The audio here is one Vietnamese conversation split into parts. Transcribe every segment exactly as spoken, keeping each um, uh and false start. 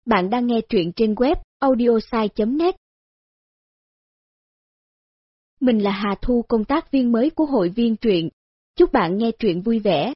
Bạn đang nghe truyện trên web audiosai chấm net. Mình là Hà Thu, công tác viên mới của hội viên truyện. Chúc bạn nghe truyện vui vẻ.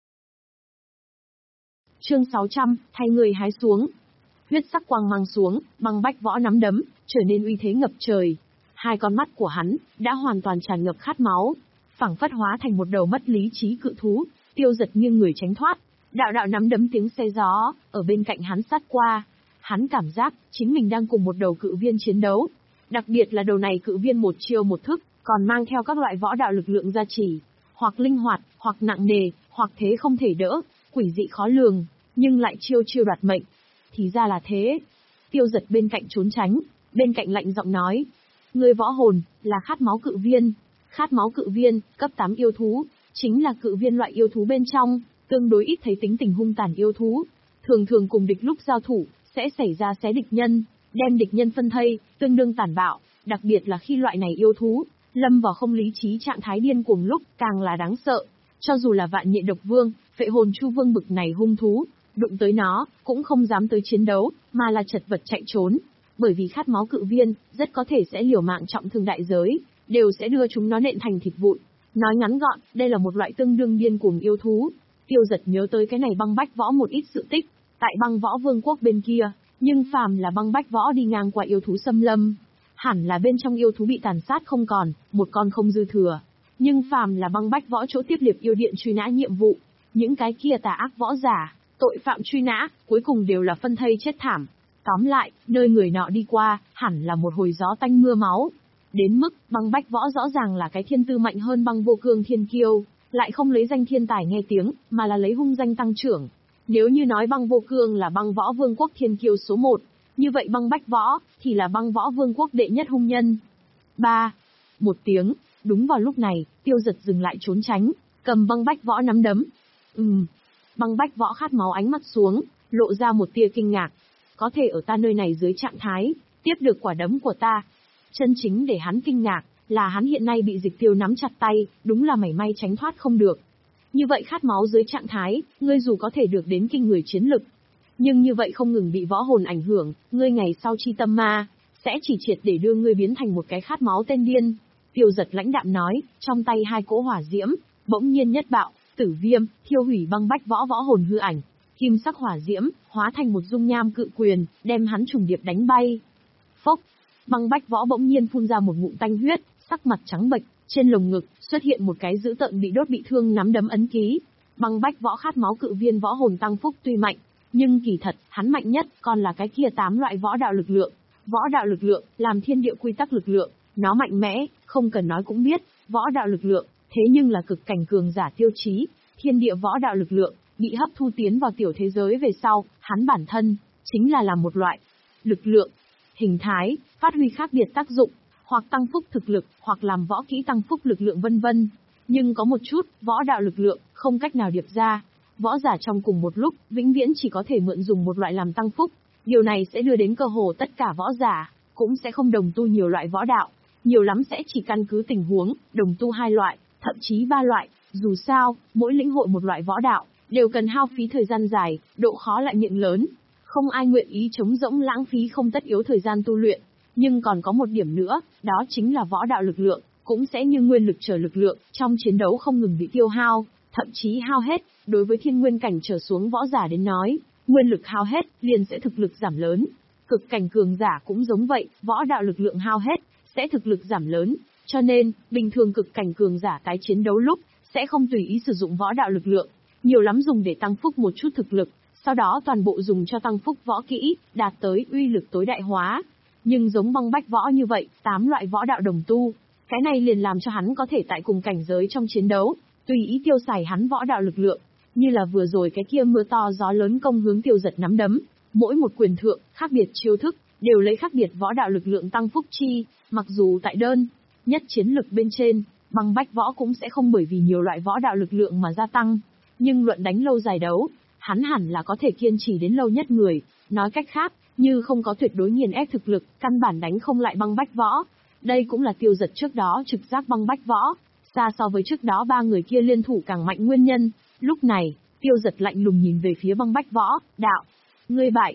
Chương sáu trăm, thay người hái xuống. Huyết sắc quang mang xuống, Băng Bách Võ nắm đấm, trở nên uy thế ngập trời. Hai con mắt của hắn đã hoàn toàn tràn ngập khát máu, phảng phất hóa thành một đầu mất lý trí cự thú. Tiêu Giật nghiêng người tránh thoát, đạo đạo nắm đấm tiếng xe gió ở bên cạnh hắn sát qua. Hắn cảm giác chính mình đang cùng một đầu cự viên chiến đấu, đặc biệt là đầu này cự viên một chiêu một thức, còn mang theo các loại võ đạo lực lượng gia trì, hoặc linh hoạt, hoặc nặng nề, hoặc thế không thể đỡ, quỷ dị khó lường, nhưng lại chiêu chiêu đoạt mệnh. Thì ra là thế. Tiêu Giật bên cạnh trốn tránh, bên cạnh lạnh giọng nói: "Ngươi võ hồn là khát máu cự viên." Khát máu cự viên, cấp tám yêu thú, chính là cự viên loại yêu thú bên trong, tương đối ít thấy tính tình hung tàn yêu thú, thường thường cùng địch lúc giao thủ sẽ xảy ra xé địch nhân, đem địch nhân phân thây, tương đương tàn bạo, đặc biệt là khi loại này yêu thú lâm vào không lý trí trạng thái điên cuồng lúc càng là đáng sợ. Cho dù là Vạn Nhện Độc Vương, Phệ Hồn Chu Vương bực này hung thú, đụng tới nó cũng không dám tới chiến đấu, mà là chật vật chạy trốn, bởi vì khát máu cự viên rất có thể sẽ liều mạng trọng thương đại giới, đều sẽ đưa chúng nó nện thành thịt vụn. Nói ngắn gọn, đây là một loại tương đương điên cuồng yêu thú. Tiêu Giật nhớ tới cái này Băng Bách Võ một ít sự tích, tại Băng Võ Vương quốc bên kia, nhưng phàm là Băng Bách Võ đi ngang qua yêu thú xâm lâm, hẳn là bên trong yêu thú bị tàn sát không còn, một con không dư thừa. Nhưng phàm là Băng Bách Võ chỗ tiếp liệp yêu điện truy nã nhiệm vụ, những cái kia tà ác võ giả, tội phạm truy nã, cuối cùng đều là phân thây chết thảm. Tóm lại, nơi người nọ đi qua, hẳn là một hồi gió tanh mưa máu. Đến mức, Băng Bách Võ rõ ràng là cái thiên tư mạnh hơn Băng Vô Cương thiên kiêu, lại không lấy danh thiên tài nghe tiếng, mà là lấy hung danh tăng trưởng. Nếu như nói Băng Vô Cương là Băng Võ Vương quốc thiên kiêu số một, như vậy Băng Bách Võ thì là Băng Võ Vương quốc đệ nhất hung nhân. Ba, một tiếng, đúng vào lúc này, Tiêu Giật dừng lại trốn tránh, cầm Băng Bách Võ nắm đấm. Ừm, Băng Bách Võ khát máu ánh mắt xuống, lộ ra một tia kinh ngạc. Có thể ở ta nơi này dưới trạng thái tiếp được quả đấm của ta. Chân chính để hắn kinh ngạc là hắn hiện nay bị Dịch Tiêu nắm chặt tay, đúng là mảy may tránh thoát không được. Như vậy khát máu dưới trạng thái, ngươi dù có thể được đến kinh người chiến lực, nhưng như vậy không ngừng bị võ hồn ảnh hưởng, ngươi ngày sau chi tâm ma sẽ chỉ triệt để đưa ngươi biến thành một cái khát máu tên điên. Tiêu Giật lãnh đạm nói, trong tay hai cỗ hỏa diễm bỗng nhiên nhất bạo, tử viêm thiêu hủy Băng Bách Võ võ hồn hư ảnh, kim sắc hỏa diễm hóa thành một dung nham cự quyền, đem hắn trùng điệp đánh bay. Phốc, Băng Bách Võ bỗng nhiên phun ra một ngụm tanh huyết, sắc mặt trắng bệch, trên lồng ngực xuất hiện một cái dữ tợn bị đốt bị thương nắm đấm ấn ký. Băng Bách Võ khát máu cự viên võ hồn tăng phúc tuy mạnh, nhưng kỳ thật, hắn mạnh nhất còn là cái kia tám loại võ đạo lực lượng. Võ đạo lực lượng làm thiên địa quy tắc lực lượng, nó mạnh mẽ, không cần nói cũng biết, võ đạo lực lượng, thế nhưng là cực cảnh cường giả tiêu chí, thiên địa võ đạo lực lượng bị hấp thu tiến vào tiểu thế giới về sau, hắn bản thân chính là làm một loại lực lượng, hình thái, phát huy khác biệt tác dụng, hoặc tăng phúc thực lực, hoặc làm võ kỹ tăng phúc lực lượng vân vân. Nhưng có một chút, võ đạo lực lượng không cách nào điệp ra. Võ giả trong cùng một lúc, vĩnh viễn chỉ có thể mượn dùng một loại làm tăng phúc. Điều này sẽ đưa đến cơ hồ tất cả võ giả cũng sẽ không đồng tu nhiều loại võ đạo, nhiều lắm sẽ chỉ căn cứ tình huống đồng tu hai loại, thậm chí ba loại. Dù sao, mỗi lĩnh hội một loại võ đạo đều cần hao phí thời gian dài, độ khó lại miệng lớn. Không ai nguyện ý trống rỗng lãng phí không tất yếu thời gian tu luyện. Nhưng còn có một điểm nữa, đó chính là võ đạo lực lượng cũng sẽ như nguyên lực trở lực lượng, trong chiến đấu không ngừng bị tiêu hao, thậm chí hao hết. Đối với thiên nguyên cảnh trở xuống võ giả đến nói, nguyên lực hao hết liền sẽ thực lực giảm lớn. Cực cảnh cường giả cũng giống vậy, võ đạo lực lượng hao hết sẽ thực lực giảm lớn. Cho nên, bình thường cực cảnh cường giả tái chiến đấu lúc sẽ không tùy ý sử dụng võ đạo lực lượng, nhiều lắm dùng để tăng phúc một chút thực lực, sau đó toàn bộ dùng cho tăng phúc võ kỹ, đạt tới uy lực tối đại hóa. Nhưng giống Băng Bách Võ như vậy, tám loại võ đạo đồng tu, cái này liền làm cho hắn có thể tại cùng cảnh giới trong chiến đấu, tùy ý tiêu xài hắn võ đạo lực lượng. Như là vừa rồi cái kia mưa to gió lớn công hướng Tiêu Giật nắm đấm, mỗi một quyền thượng, khác biệt chiêu thức, đều lấy khác biệt võ đạo lực lượng tăng phúc chi, mặc dù tại đơn nhất chiến lực bên trên, Băng Bách Võ cũng sẽ không bởi vì nhiều loại võ đạo lực lượng mà gia tăng, nhưng luận đánh lâu dài đấu, hắn hẳn là có thể kiên trì đến lâu nhất người. Nói cách khác, như không có tuyệt đối nghiền ép thực lực, căn bản đánh không lại Băng Bách Võ. Đây cũng là Tiêu Giật trước đó trực giác Băng Bách Võ xa so với trước đó ba người kia liên thủ càng mạnh nguyên nhân. Lúc này, Tiêu Giật lạnh lùng nhìn về phía Băng Bách Võ, đạo: "Ngươi bại."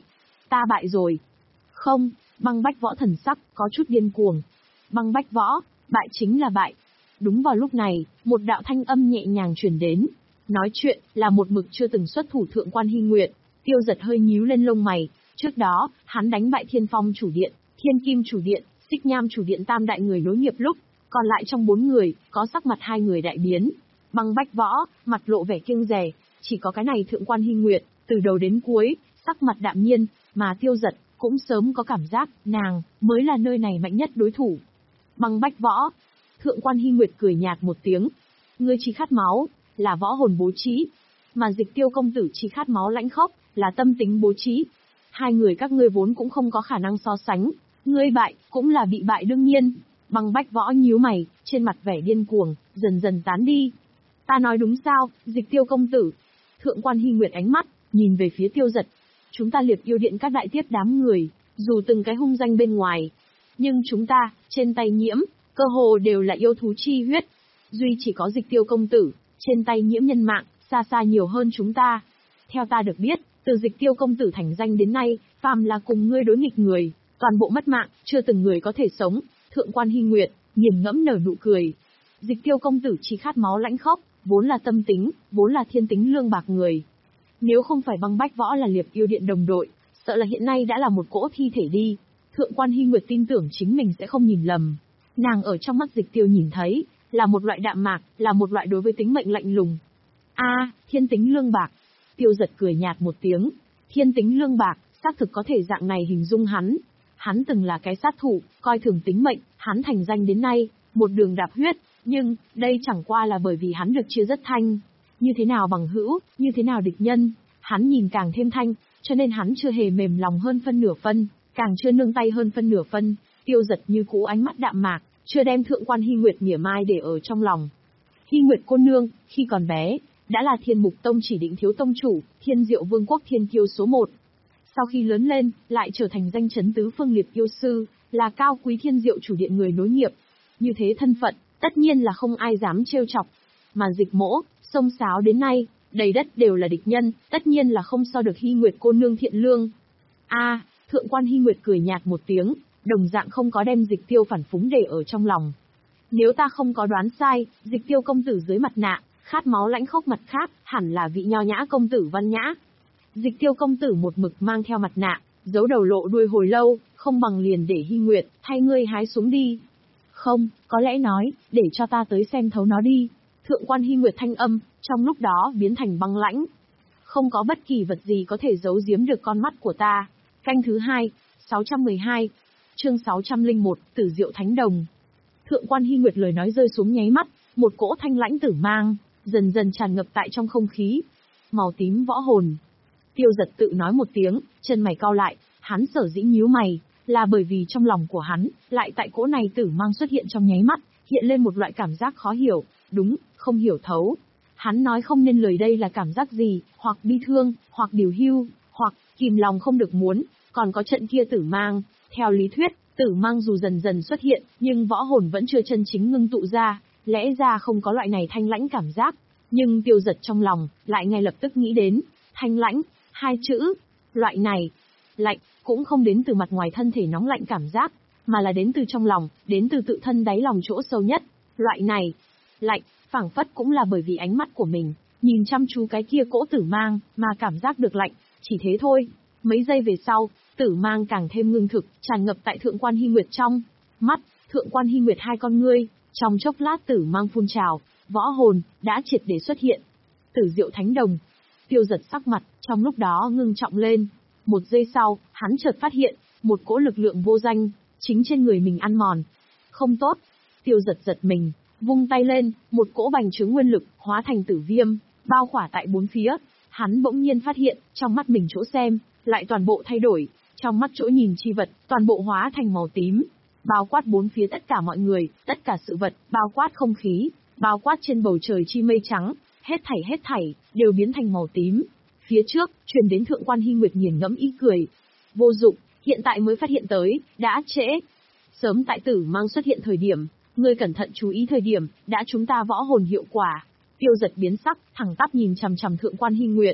ta bại rồi. Không, Băng Bách Võ thần sắc có chút điên cuồng. Băng Bách Võ, bại chính là bại. Đúng vào lúc này, một đạo thanh âm nhẹ nhàng truyền đến. Nói chuyện là một mực chưa từng xuất thủ Thượng Quan Hy Nguyệt. Tiêu Giật hơi nhíu lên lông mày. Trước đó, hắn đánh bại Thiên Phong chủ điện, Thiên Kim chủ điện, Xích Nham chủ điện tam đại người nối nghiệp lúc, còn lại trong bốn người, có sắc mặt hai người đại biến. Băng Bách Võ, mặt lộ vẻ kiêng dè, chỉ có cái này Thượng Quan Hy Nguyệt, từ đầu đến cuối, sắc mặt đạm nhiên, mà Tiêu Giật cũng sớm có cảm giác, nàng mới là nơi này mạnh nhất đối thủ. Băng Bách Võ, Thượng Quan Hy Nguyệt cười nhạt một tiếng, ngươi chỉ khát máu, là võ hồn bố trí, mà Dịch Tiêu công tử chỉ khát máu lãnh khốc, là tâm tính bố trí. Hai người các ngươi vốn cũng không có khả năng so sánh, ngươi bại, cũng là bị bại đương nhiên. Băng Bách Võ nhíu mày, trên mặt vẻ điên cuồng, dần dần tán đi. Ta nói đúng sao, Dịch Tiêu công tử? Thượng Quan Hy Nguyệt ánh mắt, nhìn về phía Tiêu Giật. Chúng ta Liệp Yêu Điện các đại tiết đám người, dù từng cái hung danh bên ngoài, nhưng chúng ta, trên tay nhiễm, cơ hồ đều là yêu thú chi huyết. Duy chỉ có Dịch Tiêu công tử, trên tay nhiễm nhân mạng, xa xa nhiều hơn chúng ta. Theo ta được biết, từ Dịch Tiêu công tử thành danh đến nay, phàm là cùng ngươi đối nghịch người, toàn bộ mất mạng, chưa từng người có thể sống. Thượng Quan Hy Nguyệt, nghiền ngẫm nở nụ cười. Dịch Tiêu công tử chỉ khát máu lãnh khốc, vốn là tâm tính, vốn là thiên tính lương bạc người. Nếu không phải Băng Bách Võ là Liệp Yêu Điện đồng đội, sợ là hiện nay đã là một cỗ thi thể đi. Thượng Quan Hy Nguyệt tin tưởng chính mình sẽ không nhìn lầm. Nàng ở trong mắt Dịch Tiêu nhìn thấy, là một loại đạm mạc, là một loại đối với tính mệnh lạnh lùng. A, à, thiên tính lương bạc. Tiêu Giật cười nhạt một tiếng. Thiên tính lương bạc, xác thực có thể dạng này hình dung hắn. Hắn từng là cái sát thủ, coi thường tính mệnh, hắn thành danh đến nay, một đường đạp huyết, nhưng, đây chẳng qua là bởi vì hắn được chia rất thanh. Như thế nào bằng hữu, như thế nào địch nhân, hắn nhìn càng thêm thanh, cho nên hắn chưa hề mềm lòng hơn phân nửa phân, càng chưa nương tay hơn phân nửa phân. Tiêu Giật như cũ ánh mắt đạm mạc, chưa đem Thượng Quan Hy Nguyệt mỉa mai để ở trong lòng. Hy Nguyệt cô nương, khi còn bé, đã là Thiên Mục Tông chỉ định thiếu tông chủ, Thiên Diệu Vương quốc thiên kiêu số một. Sau khi lớn lên, lại trở thành danh chấn tứ phương liệp yêu sư, là cao quý Thiên Diệu chủ điện người nối nghiệp. Như thế thân phận, tất nhiên là không ai dám trêu chọc. Mà Dịch Mỗ, xông xáo đến nay, đầy đất đều là địch nhân, tất nhiên là không so được Hy Nguyệt cô nương thiện lương. A, à, Thượng Quan Hy Nguyệt cười nhạt một tiếng, đồng dạng không có đem Dịch Tiêu phản phúng để ở trong lòng. Nếu ta không có đoán sai, Dịch Tiêu công tử dưới mặt nạ, khát máu lãnh khốc mặt khác, hẳn là vị nho nhã công tử Văn Nhã. Dịch Tiêu công tử một mực mang theo mặt nạ, giấu đầu lộ đuôi hồi lâu, không bằng liền để Hy Nguyệt, thay ngươi hái xuống đi. Không, có lẽ nói, để cho ta tới xem thấu nó đi. Thượng Quan Hy Nguyệt thanh âm, trong lúc đó biến thành băng lãnh. Không có bất kỳ vật gì có thể giấu giếm được con mắt của ta. Canh thứ hai, sáu trăm mười hai, chương sáu trăm lẻ một, Tử Diệu Thánh Đồng. Thượng Quan Hy Nguyệt lời nói rơi xuống nháy mắt, một cỗ thanh lãnh tử mang, dần dần tràn ngập tại trong không khí. Màu tím võ hồn. Tiêu Giật tự nói một tiếng, chân mày cau lại, hắn sở dĩ nhíu mày, là bởi vì trong lòng của hắn, lại tại cỗ này tử mang xuất hiện trong nháy mắt, hiện lên một loại cảm giác khó hiểu, đúng, không hiểu thấu. Hắn nói không nên lời đây là cảm giác gì, hoặc bi thương, hoặc điều hưu, hoặc kìm lòng không được muốn, còn có trận kia tử mang. Theo lý thuyết, tử mang dù dần dần xuất hiện, nhưng võ hồn vẫn chưa chân chính ngưng tụ ra, lẽ ra không có loại này thanh lãnh cảm giác. Nhưng Tiêu Giật trong lòng, lại ngay lập tức nghĩ đến, thanh lãnh, hai chữ, loại này, lạnh, cũng không đến từ mặt ngoài thân thể nóng lạnh cảm giác, mà là đến từ trong lòng, đến từ tự thân đáy lòng chỗ sâu nhất. Loại này, lạnh, phảng phất cũng là bởi vì ánh mắt của mình, nhìn chăm chú cái kia cỗ tử mang, mà cảm giác được lạnh, chỉ thế thôi. Mấy giây về sau, tử mang càng thêm ngưng thực, tràn ngập tại Thượng Quan Hy Nguyệt trong mắt. Thượng Quan Hy Nguyệt hai con ngươi, trong chốc lát tử mang phun trào, võ hồn đã triệt để xuất hiện. Tử Diệu Thánh Đồng. Tiêu Giật sắc mặt trong lúc đó ngưng trọng lên. Một giây sau, hắn chợt phát hiện một cỗ lực lượng vô danh chính trên người mình ăn mòn. Không tốt. Tiêu Giật giật mình, vung tay lên, một cỗ bành trướng nguyên lực hóa thành tử viêm, bao khỏa tại bốn phía. Hắn bỗng nhiên phát hiện, trong mắt mình chỗ xem lại toàn bộ thay đổi, trong mắt chỗ nhìn chi vật toàn bộ hóa thành màu tím, bao quát bốn phía tất cả mọi người, tất cả sự vật, bao quát không khí, bao quát trên bầu trời chi mây trắng, hết thảy hết thảy đều biến thành màu tím. Phía trước, truyền đến Thượng Quan Hy Nguyệt nghiền ngẫm ý cười. Vô dụng, hiện tại mới phát hiện tới, đã trễ. Sớm tại tử mang xuất hiện thời điểm, ngươi cẩn thận chú ý thời điểm, đã chúng ta võ hồn hiệu quả. Tiêu Giật biến sắc, thẳng tắp nhìn chằm chằm Thượng Quan Hy Nguyệt.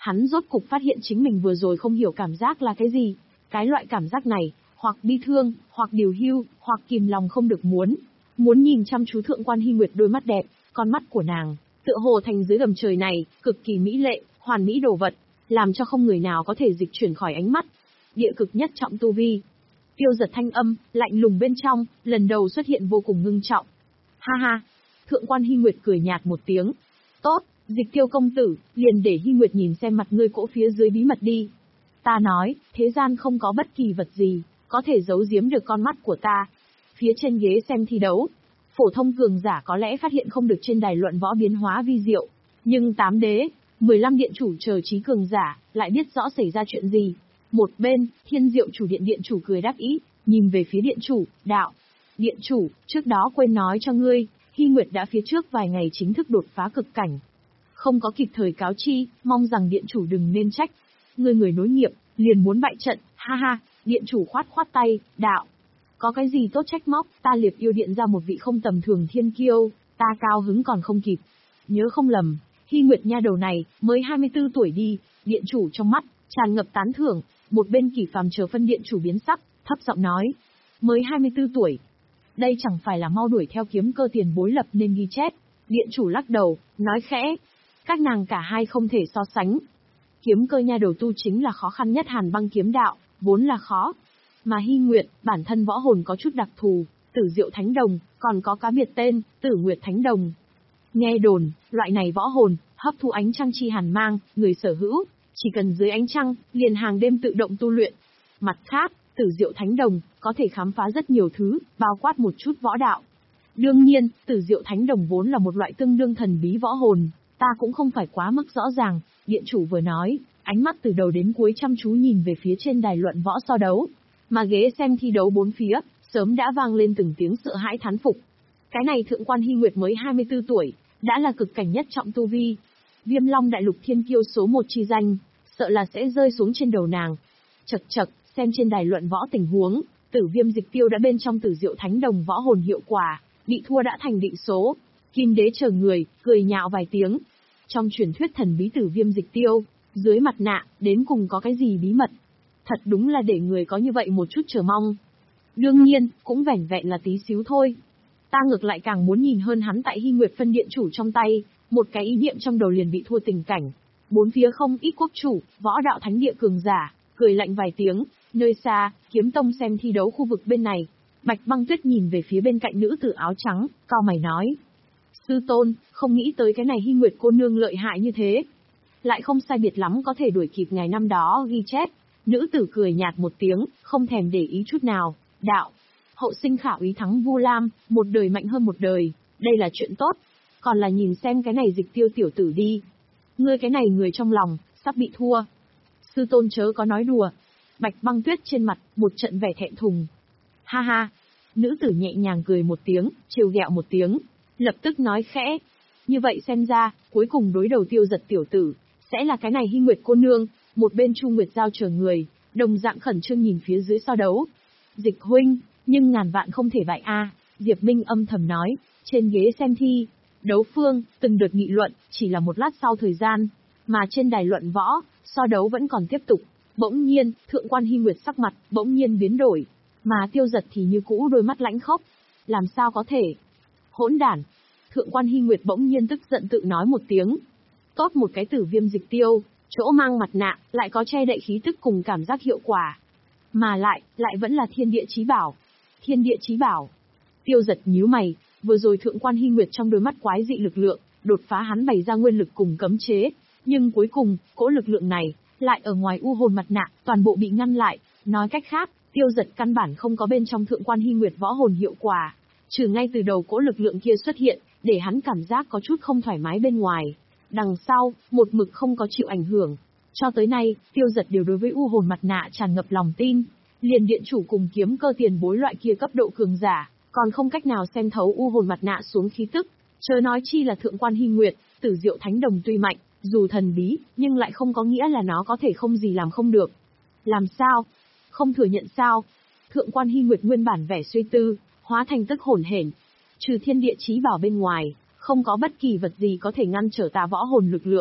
Hắn rốt cục phát hiện chính mình vừa rồi không hiểu cảm giác là cái gì. Cái loại cảm giác này, hoặc bi thương, hoặc điều hưu, hoặc kìm lòng không được muốn. Muốn nhìn chăm chú Thượng quan Hy Nguyệt đôi mắt đẹp, con mắt của nàng, tựa hồ thành dưới gầm trời này, cực kỳ mỹ lệ, hoàn mỹ đồ vật, làm cho không người nào có thể dịch chuyển khỏi ánh mắt. Địa cực nhất trọng tu vi. Tiêu Giật thanh âm, lạnh lùng bên trong, lần đầu xuất hiện vô cùng ngưng trọng. Ha ha! Thượng quan Hy Nguyệt cười nhạt một tiếng. Tốt, Dịch Tiêu công tử, liền để Hy Nguyệt nhìn xem mặt ngươi cỗ phía dưới bí mật đi. Ta nói, thế gian không có bất kỳ vật gì, có thể giấu giếm được con mắt của ta. Phía trên ghế xem thi đấu, phổ thông cường giả có lẽ phát hiện không được trên đài luận võ biến hóa vi diệu, nhưng tám đế, mười lăm điện chủ chờ trí cường giả, lại biết rõ xảy ra chuyện gì. Một bên, Thiên Diệu chủ điện điện chủ cười đáp ý, nhìn về phía điện chủ, đạo. Điện chủ, trước đó quên nói cho ngươi, Hy Nguyệt đã phía trước vài ngày chính thức đột phá cực cảnh. Không có kịp thời cáo chi, mong rằng điện chủ đừng nên trách. Ngươi người nối nghiệp, liền muốn bại trận, ha ha, điện chủ khoát khoát tay, đạo. Có cái gì tốt trách móc, ta Liệt Yêu điện ra một vị không tầm thường thiên kiêu, ta cao hứng còn không kịp. Nhớ không lầm, Hy Nguyệt nha đầu này, mới hai mươi tư tuổi đi, điện chủ trong mắt, tràn ngập tán thưởng, một bên Kỷ Phàm chờ phân điện chủ biến sắc, thấp giọng nói. Mới hai mươi tư tuổi. Đây chẳng phải là mau đuổi theo Kiếm Cơ tiền bối lập nên ghi chép. Điện chủ lắc đầu, nói khẽ. Các nàng cả hai không thể so sánh. Kiếm Cơ nha đầu tu chính là khó khăn nhất Hàn Băng kiếm đạo, vốn là khó. Mà Hy Nguyệt, bản thân võ hồn có chút đặc thù, Tử Diệu Thánh Đồng, còn có cá biệt tên, Tử Nguyệt Thánh Đồng. Nghe đồn, loại này võ hồn, hấp thu ánh trăng chi hàn mang, người sở hữu, chỉ cần dưới ánh trăng, liền hàng đêm tự động tu luyện. Mặt khác, Tử Diệu Thánh Đồng, có thể khám phá rất nhiều thứ, bao quát một chút võ đạo. Đương nhiên, Tử Diệu Thánh Đồng vốn là một loại tương đương thần bí võ hồn, ta cũng không phải quá mức rõ ràng, điện chủ vừa nói, ánh mắt từ đầu đến cuối chăm chú nhìn về phía trên đài luận võ so đấu. Mà ghế xem thi đấu bốn phía, sớm đã vang lên từng tiếng sợ hãi thán phục. Cái này Thượng quan Hy Nguyệt mới hai mươi tư tuổi, đã là cực cảnh nhất trọng tu vi. Viêm Long đại lục thiên kiêu số một chi danh, sợ là sẽ rơi xuống trên đầu nàng. Chậc chậc, xem trên đài luận võ tình huống, Tử Viêm Dịch Tiêu đã bên trong Tử Diệu Thánh Đồng võ hồn hiệu quả, bị thua đã thành định số. Kim Đế chờ người, cười nhạo vài tiếng. Trong truyền thuyết thần bí Tử Viêm Dịch Tiêu, dưới mặt nạ, đến cùng có cái gì bí mật? Thật đúng là để người có như vậy một chút chờ mong. Đương nhiên, cũng vẻn vẹn là tí xíu thôi. Ta ngược lại càng muốn nhìn hơn hắn tại Hy Nguyệt phân điện chủ trong tay, một cái ý niệm trong đầu liền bị thua tình cảnh. Bốn phía không ít quốc chủ, võ đạo thánh địa cường giả, cười lạnh vài tiếng, nơi xa, Kiếm Tông xem thi đấu khu vực bên này. Bạch Băng Tuyết nhìn về phía bên cạnh nữ tử áo trắng, cau mày nói. Sư tôn, không nghĩ tới cái này Hy Nguyệt cô nương lợi hại như thế. Lại không sai biệt lắm có thể đuổi kịp ngày năm đó ghi chép. Nữ tử cười nhạt một tiếng, không thèm để ý chút nào, đạo. Hậu sinh khảo ý thắng Vu Lam, một đời mạnh hơn một đời, đây là chuyện tốt. Còn là nhìn xem cái này Dịch Tiêu tiểu tử đi. Ngươi cái này người trong lòng, sắp bị thua. Sư tôn chớ có nói đùa. Bạch Băng Tuyết trên mặt, một trận vẻ thẹn thùng. Ha ha. Nữ tử nhẹ nhàng cười một tiếng, trêu ghẹo một tiếng, lập tức nói khẽ. Như vậy xem ra, cuối cùng đối đầu Tiêu Giật tiểu tử, sẽ là cái này Hy Nguyệt cô nương. Một bên Chu Nguyệt Giao chờ người, đồng dạng khẩn trương nhìn phía dưới so đấu. Dịch huynh, nhưng ngàn vạn không thể bại a. Diệp Minh âm thầm nói, trên ghế xem thi, đấu phương, từng đợt nghị luận, chỉ là một lát sau thời gian, mà trên đài luận võ, so đấu vẫn còn tiếp tục. Bỗng nhiên, Thượng quan Hy Nguyệt sắc mặt, bỗng nhiên biến đổi, mà Tiêu Giật thì như cũ đôi mắt lãnh khốc. Làm sao có thể? Hỗn đản! Thượng quan Hy Nguyệt bỗng nhiên tức giận tự nói một tiếng. Tốt một cái Tử Viêm Dịch Tiêu, chỗ mang mặt nạ, lại có che đậy khí tức cùng cảm giác hiệu quả. Mà lại, lại vẫn là thiên địa chí bảo. Thiên địa chí bảo. Tiêu Giật nhíu mày, vừa rồi Thượng quan Hy Nguyệt trong đôi mắt quái dị lực lượng, đột phá hắn bày ra nguyên lực cùng cấm chế. Nhưng cuối cùng, cỗ lực lượng này, lại ở ngoài u hồn mặt nạ, toàn bộ bị ngăn lại. Nói cách khác, Tiêu Giật căn bản không có bên trong Thượng quan Hy Nguyệt võ hồn hiệu quả. Trừ ngay từ đầu cỗ lực lượng kia xuất hiện, để hắn cảm giác có chút không thoải mái bên ngoài. Đằng sau, một mực không có chịu ảnh hưởng. Cho tới nay, Tiêu Giật đều đối với u hồn mặt nạ tràn ngập lòng tin. Liền điện chủ cùng Kiếm Cơ tiền bối loại kia cấp độ cường giả, còn không cách nào xem thấu u hồn mặt nạ xuống khí tức. Chớ nói chi là Thượng quan Hy Nguyệt, Tử Diệu Thánh Đồng tuy mạnh, dù thần bí, nhưng lại không có nghĩa là nó có thể không gì làm không được. Làm sao? Không thừa nhận sao? Thượng quan Hy Nguyệt nguyên bản vẻ suy tư, hóa thành tức hồn hển. Trừ thiên địa chí bảo bên ngoài, không có bất kỳ vật gì có thể ngăn trở ta võ hồn lực lượng.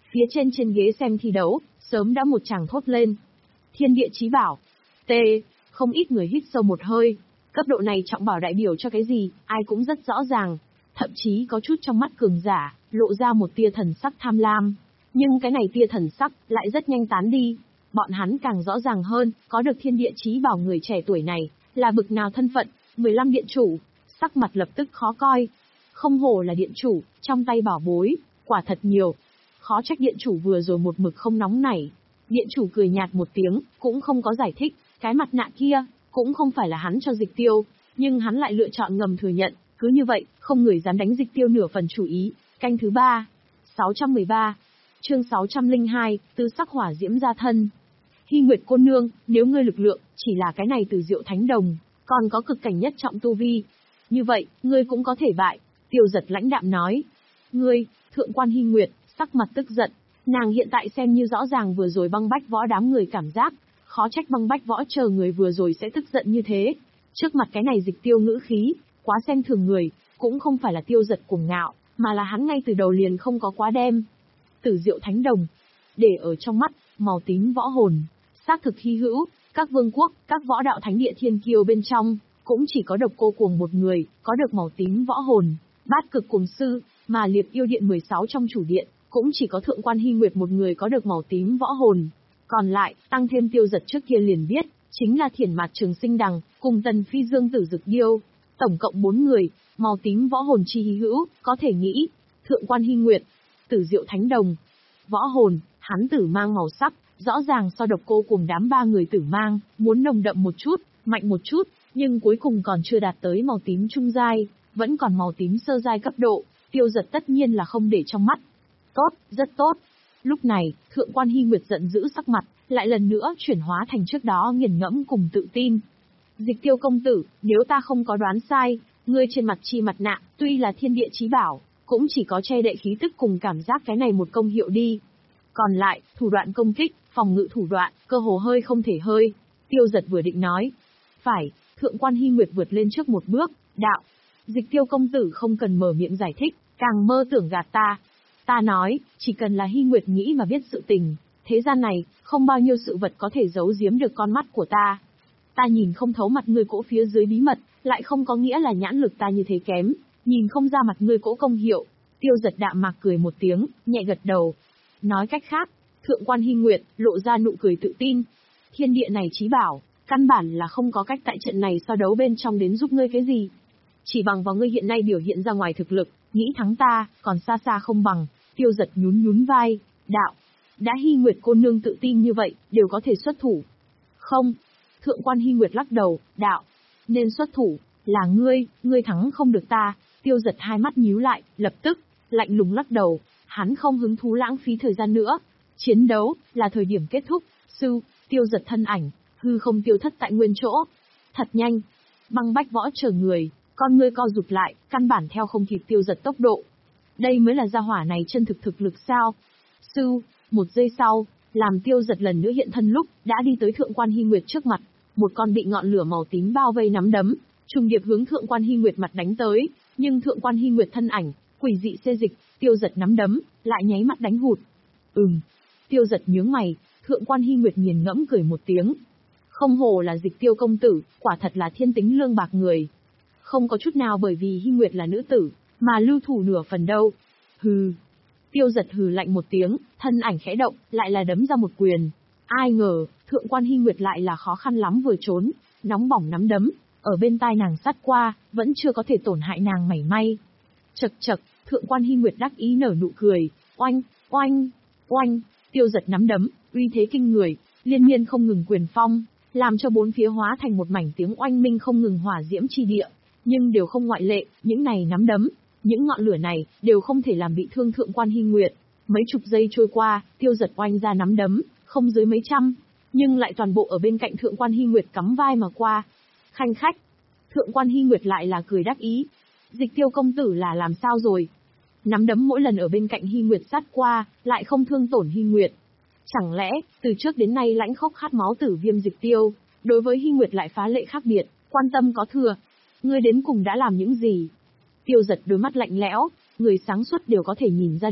Phía trên trên ghế xem thi đấu, sớm đã một chàng thốt lên. Thiên địa chí bảo. T, không ít người hít sâu một hơi. Cấp độ này trọng bảo đại biểu cho cái gì, ai cũng rất rõ ràng. Thậm chí có chút trong mắt cường giả, lộ ra một tia thần sắc tham lam. Nhưng cái này tia thần sắc, lại rất nhanh tán đi. Bọn hắn càng rõ ràng hơn, có được thiên địa chí bảo người trẻ tuổi này, là bực nào thân phận, mười lăm điện chủ. Sắc mặt lập tức khó coi. Không hổ là điện chủ, trong tay bảo bối, quả thật nhiều. Khó trách điện chủ vừa rồi một mực không nóng nảy. Điện chủ cười nhạt một tiếng, cũng không có giải thích, cái mặt nạ kia, cũng không phải là hắn cho Dịch Tiêu, nhưng hắn lại lựa chọn ngầm thừa nhận, cứ như vậy, không người dám đánh Dịch Tiêu nửa phần chủ ý. Canh thứ ba, sáu trăm mười ba, chương sáu trăm lẻ hai, tư sắc hỏa diễm gia thân. Hy Nguyệt cô nương, nếu ngươi lực lượng, chỉ là cái này từ Diệu Thánh Đồng, còn có cực cảnh nhất trọng tu vi. Như vậy, ngươi cũng có thể bại, Tiêu Giật lãnh đạm nói. Ngươi, thượng quan Hy Nguyệt, sắc mặt tức giận, nàng hiện tại xem như rõ ràng vừa rồi băng bách võ đám người cảm giác, khó trách băng bách võ chờ người vừa rồi sẽ tức giận như thế. Trước mặt cái này Dịch Tiêu ngữ khí, quá xem thường người, cũng không phải là Tiêu Giật cuồng ngạo, mà là hắn ngay từ đầu liền không có quá đem. Tử Diệu Thánh Đồng, để ở trong mắt, màu tím võ hồn, xác thực hy hữu, các vương quốc, các võ đạo thánh địa thiên kiêu bên trong, cũng chỉ có độc cô cuồng một người, có được màu tím võ hồn, bát cực cuồng sư, mà liệt yêu điện mười sáu trong chủ điện, cũng chỉ có thượng quan Hy Nguyệt một người có được màu tím võ hồn. Còn lại, tăng thêm Tiêu Giật trước kia liền biết, chính là Thiển Mạt Trường Sinh Đằng, cùng Tần Phi Dương Tử Dực Điêu, tổng cộng bốn người, màu tím võ hồn chi hy hữu, có thể nghĩ, thượng quan Hy Nguyệt, Tử Diệu Thánh Đồng, võ hồn, hắn tử mang màu sắc, rõ ràng so độc cô cùng đám ba người tử mang, muốn nồng đậm một chút, mạnh một chút, nhưng cuối cùng còn chưa đạt tới màu tím trung giai, vẫn còn màu tím sơ giai cấp độ, Tiêu Giật tất nhiên là không để trong mắt. Tốt, rất tốt. Lúc này, thượng quan Hy Nguyệt giận dữ sắc mặt, lại lần nữa chuyển hóa thành trước đó nghiền ngẫm cùng tự tin. Dịch Tiêu công tử, nếu ta không có đoán sai, ngươi trên mặt chi mặt nạ, tuy là thiên địa chí bảo, cũng chỉ có che đậy khí tức cùng cảm giác cái này một công hiệu đi. Còn lại, thủ đoạn công kích, phòng ngự thủ đoạn, cơ hồ hơi không thể hơi. Tiêu Giật vừa định nói. Phải, thượng quan Hy Nguyệt vượt lên trước một bước, đạo. Dịch Tiêu công tử không cần mở miệng giải thích, càng mơ tưởng gạt ta. Ta nói, chỉ cần là Hy Nguyệt nghĩ mà biết sự tình, thế gian này, không bao nhiêu sự vật có thể giấu giếm được con mắt của ta. Ta nhìn không thấu mặt ngươi cỗ phía dưới bí mật, lại không có nghĩa là nhãn lực ta như thế kém, nhìn không ra mặt ngươi cỗ công hiệu. Tiêu Giật đạm mạc cười một tiếng, nhẹ gật đầu. Nói cách khác, thượng quan Hy Nguyệt lộ ra nụ cười tự tin. Thiên địa này chí bảo, căn bản là không có cách tại trận này so đấu bên trong đến giúp ngươi cái gì. Chỉ bằng vào ngươi hiện nay biểu hiện ra ngoài thực lực, nghĩ thắng ta, còn xa xa không bằng. Tiêu Giật nhún nhún vai, đạo. Đã Hy Nguyệt cô nương tự tin như vậy, đều có thể xuất thủ. Không. Thượng quan Hy Nguyệt lắc đầu, đạo. Nên xuất thủ, là ngươi, ngươi thắng không được ta. Tiêu Giật hai mắt nhíu lại, lập tức, lạnh lùng lắc đầu. Hắn không hứng thú lãng phí thời gian nữa. Chiến đấu, là thời điểm kết thúc. Sư, Tiêu Giật thân ảnh, hư không tiêu thất tại nguyên chỗ. Thật nhanh. Băng bách võ chờ người, con ngươi co rụt lại, căn bản theo không kịp Tiêu Giật tốc độ. Đây mới là gia hỏa này chân thực thực lực sao? Sư, một giây sau, làm Tiêu Giật lần nữa hiện thân lúc, đã đi tới thượng quan Hy Nguyệt trước mặt. Một con bị ngọn lửa màu tím bao vây nắm đấm, trùng điệp hướng thượng quan Hy Nguyệt mặt đánh tới, nhưng thượng quan Hy Nguyệt thân ảnh, quỷ dị xê dịch, Tiêu Giật nắm đấm, lại nháy mắt đánh hụt. Ừm. Tiêu Giật nhướng mày, thượng quan Hy Nguyệt nghiền ngẫm cười một tiếng. Không hồ là Dịch Tiêu công tử, quả thật là thiên tính lương bạc người. Không có chút nào bởi vì Hy Nguyệt là nữ tử, mà lưu thủ nửa phần đâu. Hừ. Tiêu Giật hừ lạnh một tiếng, thân ảnh khẽ động, lại là đấm ra một quyền. Ai ngờ, thượng quan Hy Nguyệt lại là khó khăn lắm vừa trốn, nóng bỏng nắm đấm, ở bên tai nàng sát qua, vẫn chưa có thể tổn hại nàng mảy may. Chậc chậc, thượng quan Hy Nguyệt đắc ý nở nụ cười, oanh, oanh, oanh, Tiêu Giật nắm đấm, uy thế kinh người, liên miên không ngừng quyền phong, làm cho bốn phía hóa thành một mảnh tiếng oanh minh không ngừng hỏa diễm chi địa, nhưng đều không ngoại lệ, những này nắm đấm, những ngọn lửa này, đều không thể làm bị thương thượng quan Hy Nguyệt. Mấy chục giây trôi qua, Tiêu Giật oanh ra nắm đấm, không dưới mấy trăm, nhưng lại toàn bộ ở bên cạnh thượng quan Hy Nguyệt cắm vai mà qua. Khanh khách, thượng quan Hy Nguyệt lại là cười đắc ý. Dịch Tiêu công tử là làm sao rồi? Nắm đấm mỗi lần ở bên cạnh Hy Nguyệt sát qua, lại không thương tổn Hy Nguyệt. Chẳng lẽ, từ trước đến nay lãnh khốc khát máu tử viêm Dịch Tiêu, đối với Hy Nguyệt lại phá lệ khác biệt, quan tâm có thừa. Ngươi đến cùng đã làm những gì? Tiêu Giật đôi mắt lạnh lẽo, người sáng suốt đều có thể nhìn ra được,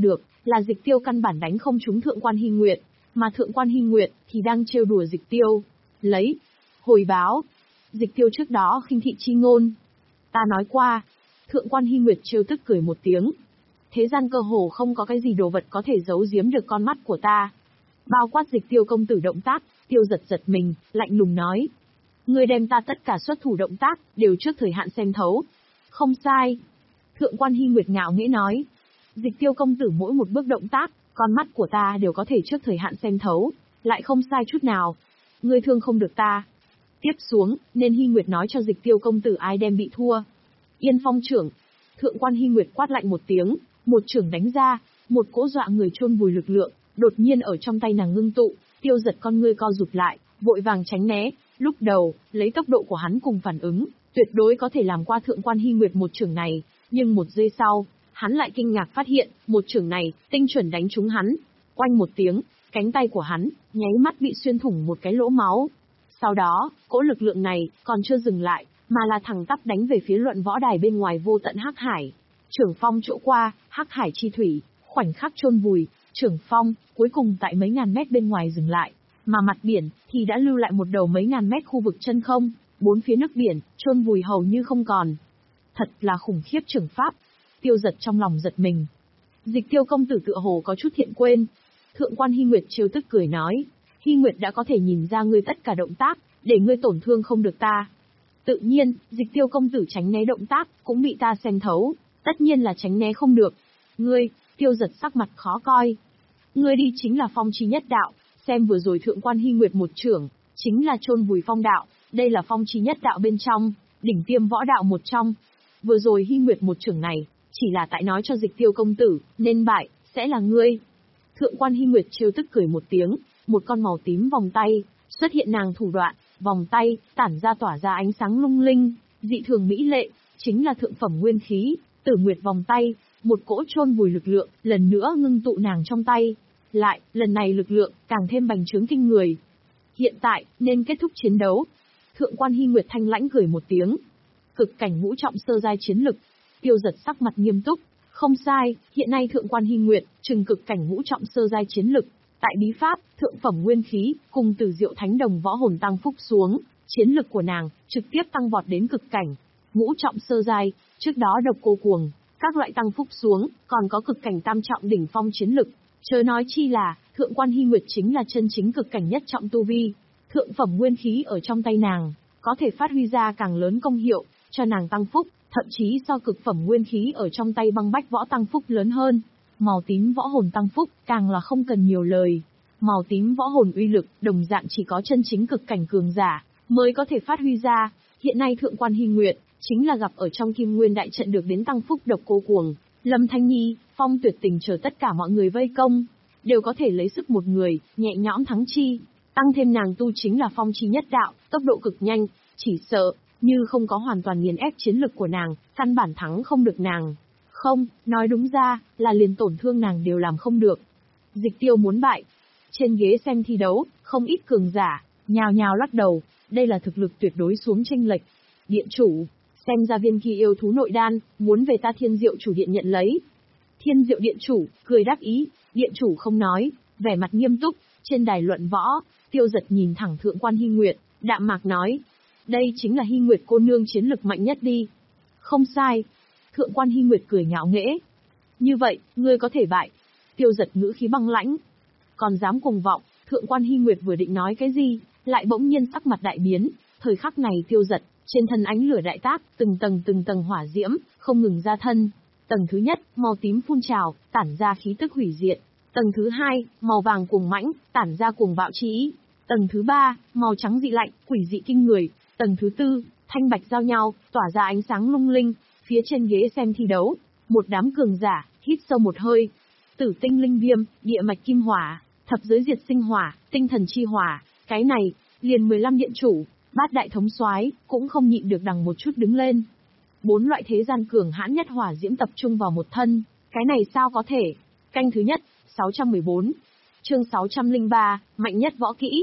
là Dịch Tiêu căn bản đánh không trúng Thượng quan Hy Nguyệt, mà Thượng quan Hy Nguyệt thì đang trêu đùa Dịch Tiêu. Lấy hồi báo. Dịch Tiêu trước đó khinh thị chi ngôn. Ta nói qua. Thượng quan Hy Nguyệt trêu tức cười một tiếng. Thế gian cơ hồ không có cái gì đồ vật có thể giấu giếm được con mắt của ta. Bao quát Dịch Tiêu công tử động tác, Tiêu giật giật mình, lạnh lùng nói. Ngươi đem ta tất cả xuất thủ động tác, đều trước thời hạn xem thấu. Không sai. Thượng quan Hy Nguyệt ngạo nghễ nói. Dịch Tiêu công tử mỗi một bước động tác, con mắt của ta đều có thể trước thời hạn xem thấu, lại không sai chút nào. Ngươi thương không được ta. Tiếp xuống, nên Hy Nguyệt nói cho Dịch Tiêu công tử ai đem bị thua. Yên phong trưởng. Thượng quan Hy Nguyệt quát lạnh một tiếng, một trưởng đánh ra, một cỗ dọa người chôn vùi lực lượng, đột nhiên ở trong tay nàng ngưng tụ. Tiêu giật con ngươi co rụt lại, vội vàng tránh né. Lúc đầu, lấy tốc độ của hắn cùng phản ứng, tuyệt đối có thể làm qua Thượng quan Hy Nguyệt một trưởng này, nhưng một giây sau, hắn lại kinh ngạc phát hiện, một trưởng này, tinh chuẩn đánh trúng hắn. Oanh một tiếng, cánh tay của hắn, nháy mắt bị xuyên thủng một cái lỗ máu. Sau đó, cỗ lực lượng này, còn chưa dừng lại, mà là thẳng tắp đánh về phía luận võ đài bên ngoài vô tận hắc hải. Trưởng phong chỗ qua, hắc hải chi thủy, khoảnh khắc chôn vùi, trưởng phong, cuối cùng tại mấy ngàn mét bên ngoài dừng lại, mà mặt biển, thì đã lưu lại một đầu mấy ngàn mét khu vực chân không, bốn phía nước biển, chôn vùi hầu như không còn. Thật là khủng khiếp trưởng pháp. Tiêu giật trong lòng giật mình. Dịch Tiêu công tử tựa hồ có chút thiện quên. Thượng quan Hy Nguyệt trêu tức cười nói. Hy Nguyệt đã có thể nhìn ra ngươi tất cả động tác, để ngươi tổn thương không được ta. Tự nhiên, Dịch Tiêu công tử tránh né động tác, cũng bị ta xem thấu, tất nhiên là tránh né không được. Ngươi, Tiêu giật sắc mặt khó coi. Ngươi đi chính là phong chi nhất đạo, xem vừa rồi Thượng quan Hy Nguyệt một trưởng, chính là chôn vùi phong đạo, đây là phong chi nhất đạo bên trong, đỉnh tiêm võ đạo một trong. Vừa rồi Hy Nguyệt một trưởng này, chỉ là tại nói cho Dịch Tiêu công tử, nên bại, sẽ là ngươi. Thượng quan Hy Nguyệt trêu tức cười một tiếng, một con màu tím vòng tay, xuất hiện nàng thủ đoạn, vòng tay, tản ra tỏa ra ánh sáng lung linh, dị thường mỹ lệ, chính là thượng phẩm nguyên khí, Tử Nguyệt vòng tay, một cỗ chôn vùi lực lượng, lần nữa ngưng tụ nàng trong tay. Lại, lần này lực lượng, càng thêm bành trướng kinh người. Hiện tại, nên kết thúc chiến đấu. Thượng quan Hy Nguyệt thanh lãnh cười một tiếng. Cực cảnh ngũ trọng sơ giai chiến lực. Tiêu giật sắc mặt nghiêm túc. Không sai, hiện nay Thượng quan Hy Nguyệt, trừng cực cảnh ngũ trọng sơ giai chiến lực. Tại bí pháp, thượng phẩm nguyên khí, cùng Tử Diệu Thánh Đồng võ hồn tăng phúc xuống, chiến lực của nàng, trực tiếp tăng vọt đến cực cảnh. Ngũ trọng sơ giai, trước đó độc cô cuồng, các loại tăng phúc xuống, còn có cực cảnh tam trọng đỉnh phong chiến lực. Chớ nói chi là, Thượng quan Hy Nguyệt chính là chân chính cực cảnh nhất trọng tu vi. Thượng phẩm nguyên khí ở trong tay nàng, có thể phát huy ra càng lớn công hiệu, cho nàng tăng phúc, thậm chí so cực phẩm nguyên khí ở trong tay băng bách võ tăng phúc lớn hơn. Màu tím võ hồn tăng phúc, càng là không cần nhiều lời. Màu tím võ hồn uy lực, đồng dạng chỉ có chân chính cực cảnh cường giả, mới có thể phát huy ra. Hiện nay Thượng quan Hy Nguyệt, chính là gặp ở trong Kim Nguyên đại trận được đến tăng phúc độc cô cuồng, Lâm Thanh Nhi, Phong Tuyệt Tình chờ tất cả mọi người vây công, đều có thể lấy sức một người, nhẹ nhõm thắng chi. Tăng thêm nàng tu chính là phong chi nhất đạo, tốc độ cực nhanh, chỉ sợ, như không có hoàn toàn nghiền ép chiến lực của nàng, căn bản thắng không được nàng. Không, nói đúng ra, là liền tổn thương nàng đều làm không được. Dịch Tiêu muốn bại. Trên ghế xem thi đấu, không ít cường giả, nhào nhào lắc đầu, đây là thực lực tuyệt đối xuống chênh lệch. Điện chủ, xem ra viên kia yêu thú nội đan, muốn về ta Thiên Diệu chủ điện nhận lấy. Thiên Diệu điện chủ, cười đáp ý, điện chủ không nói, vẻ mặt nghiêm túc, trên đài luận võ, Tiêu giật nhìn thẳng Thượng quan Hy Nguyệt, đạm mạc nói. Đây chính là Hy Nguyệt cô nương chiến lực mạnh nhất đi. Không sai. Thượng quan Hy Nguyệt cười ngạo nghễ. Như vậy, ngươi có thể bại. Tiêu giật ngữ khí băng lãnh. Còn dám cuồng vọng, Thượng quan Hy Nguyệt vừa định nói cái gì, lại bỗng nhiên sắc mặt đại biến. Thời khắc này Tiêu giật, trên thân ánh lửa đại tác, từng tầng từng tầng hỏa diễm, không ngừng ra thân. Tầng thứ nhất, màu tím phun trào, tản ra khí tức hủy diệt. Tầng thứ hai, màu vàng cuồng mãnh, tản ra cuồng bạo chi ý. Tầng thứ ba, màu trắng dị lạnh, quỷ dị kinh người. Tầng thứ tư, thanh bạch giao nhau, tỏa ra ánh sáng lung linh. Phía trên ghế xem thi đấu, một đám cường giả, hít sâu một hơi. Tử tinh linh viêm, địa mạch kim hỏa, thập giới diệt sinh hỏa, tinh thần chi hỏa, cái này, liền mười lăm điện chủ, bát đại thống soái cũng không nhịn được đằng một chút đứng lên. Bốn loại thế gian cường hãn nhất hỏa diễm tập trung vào một thân, cái này sao có thể? Canh thứ nhất, sáu trăm mười bốn. Chương sáu trăm lẻ ba, mạnh nhất võ kỹ.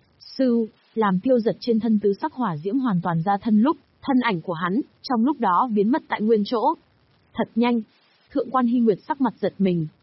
Sư, làm Tiêu giật trên thân tứ sắc hỏa diễm hoàn toàn ra thân lúc, thân ảnh của hắn, trong lúc đó biến mất tại nguyên chỗ. Thật nhanh. Thượng quan Hy Nguyệt sắc mặt giật mình,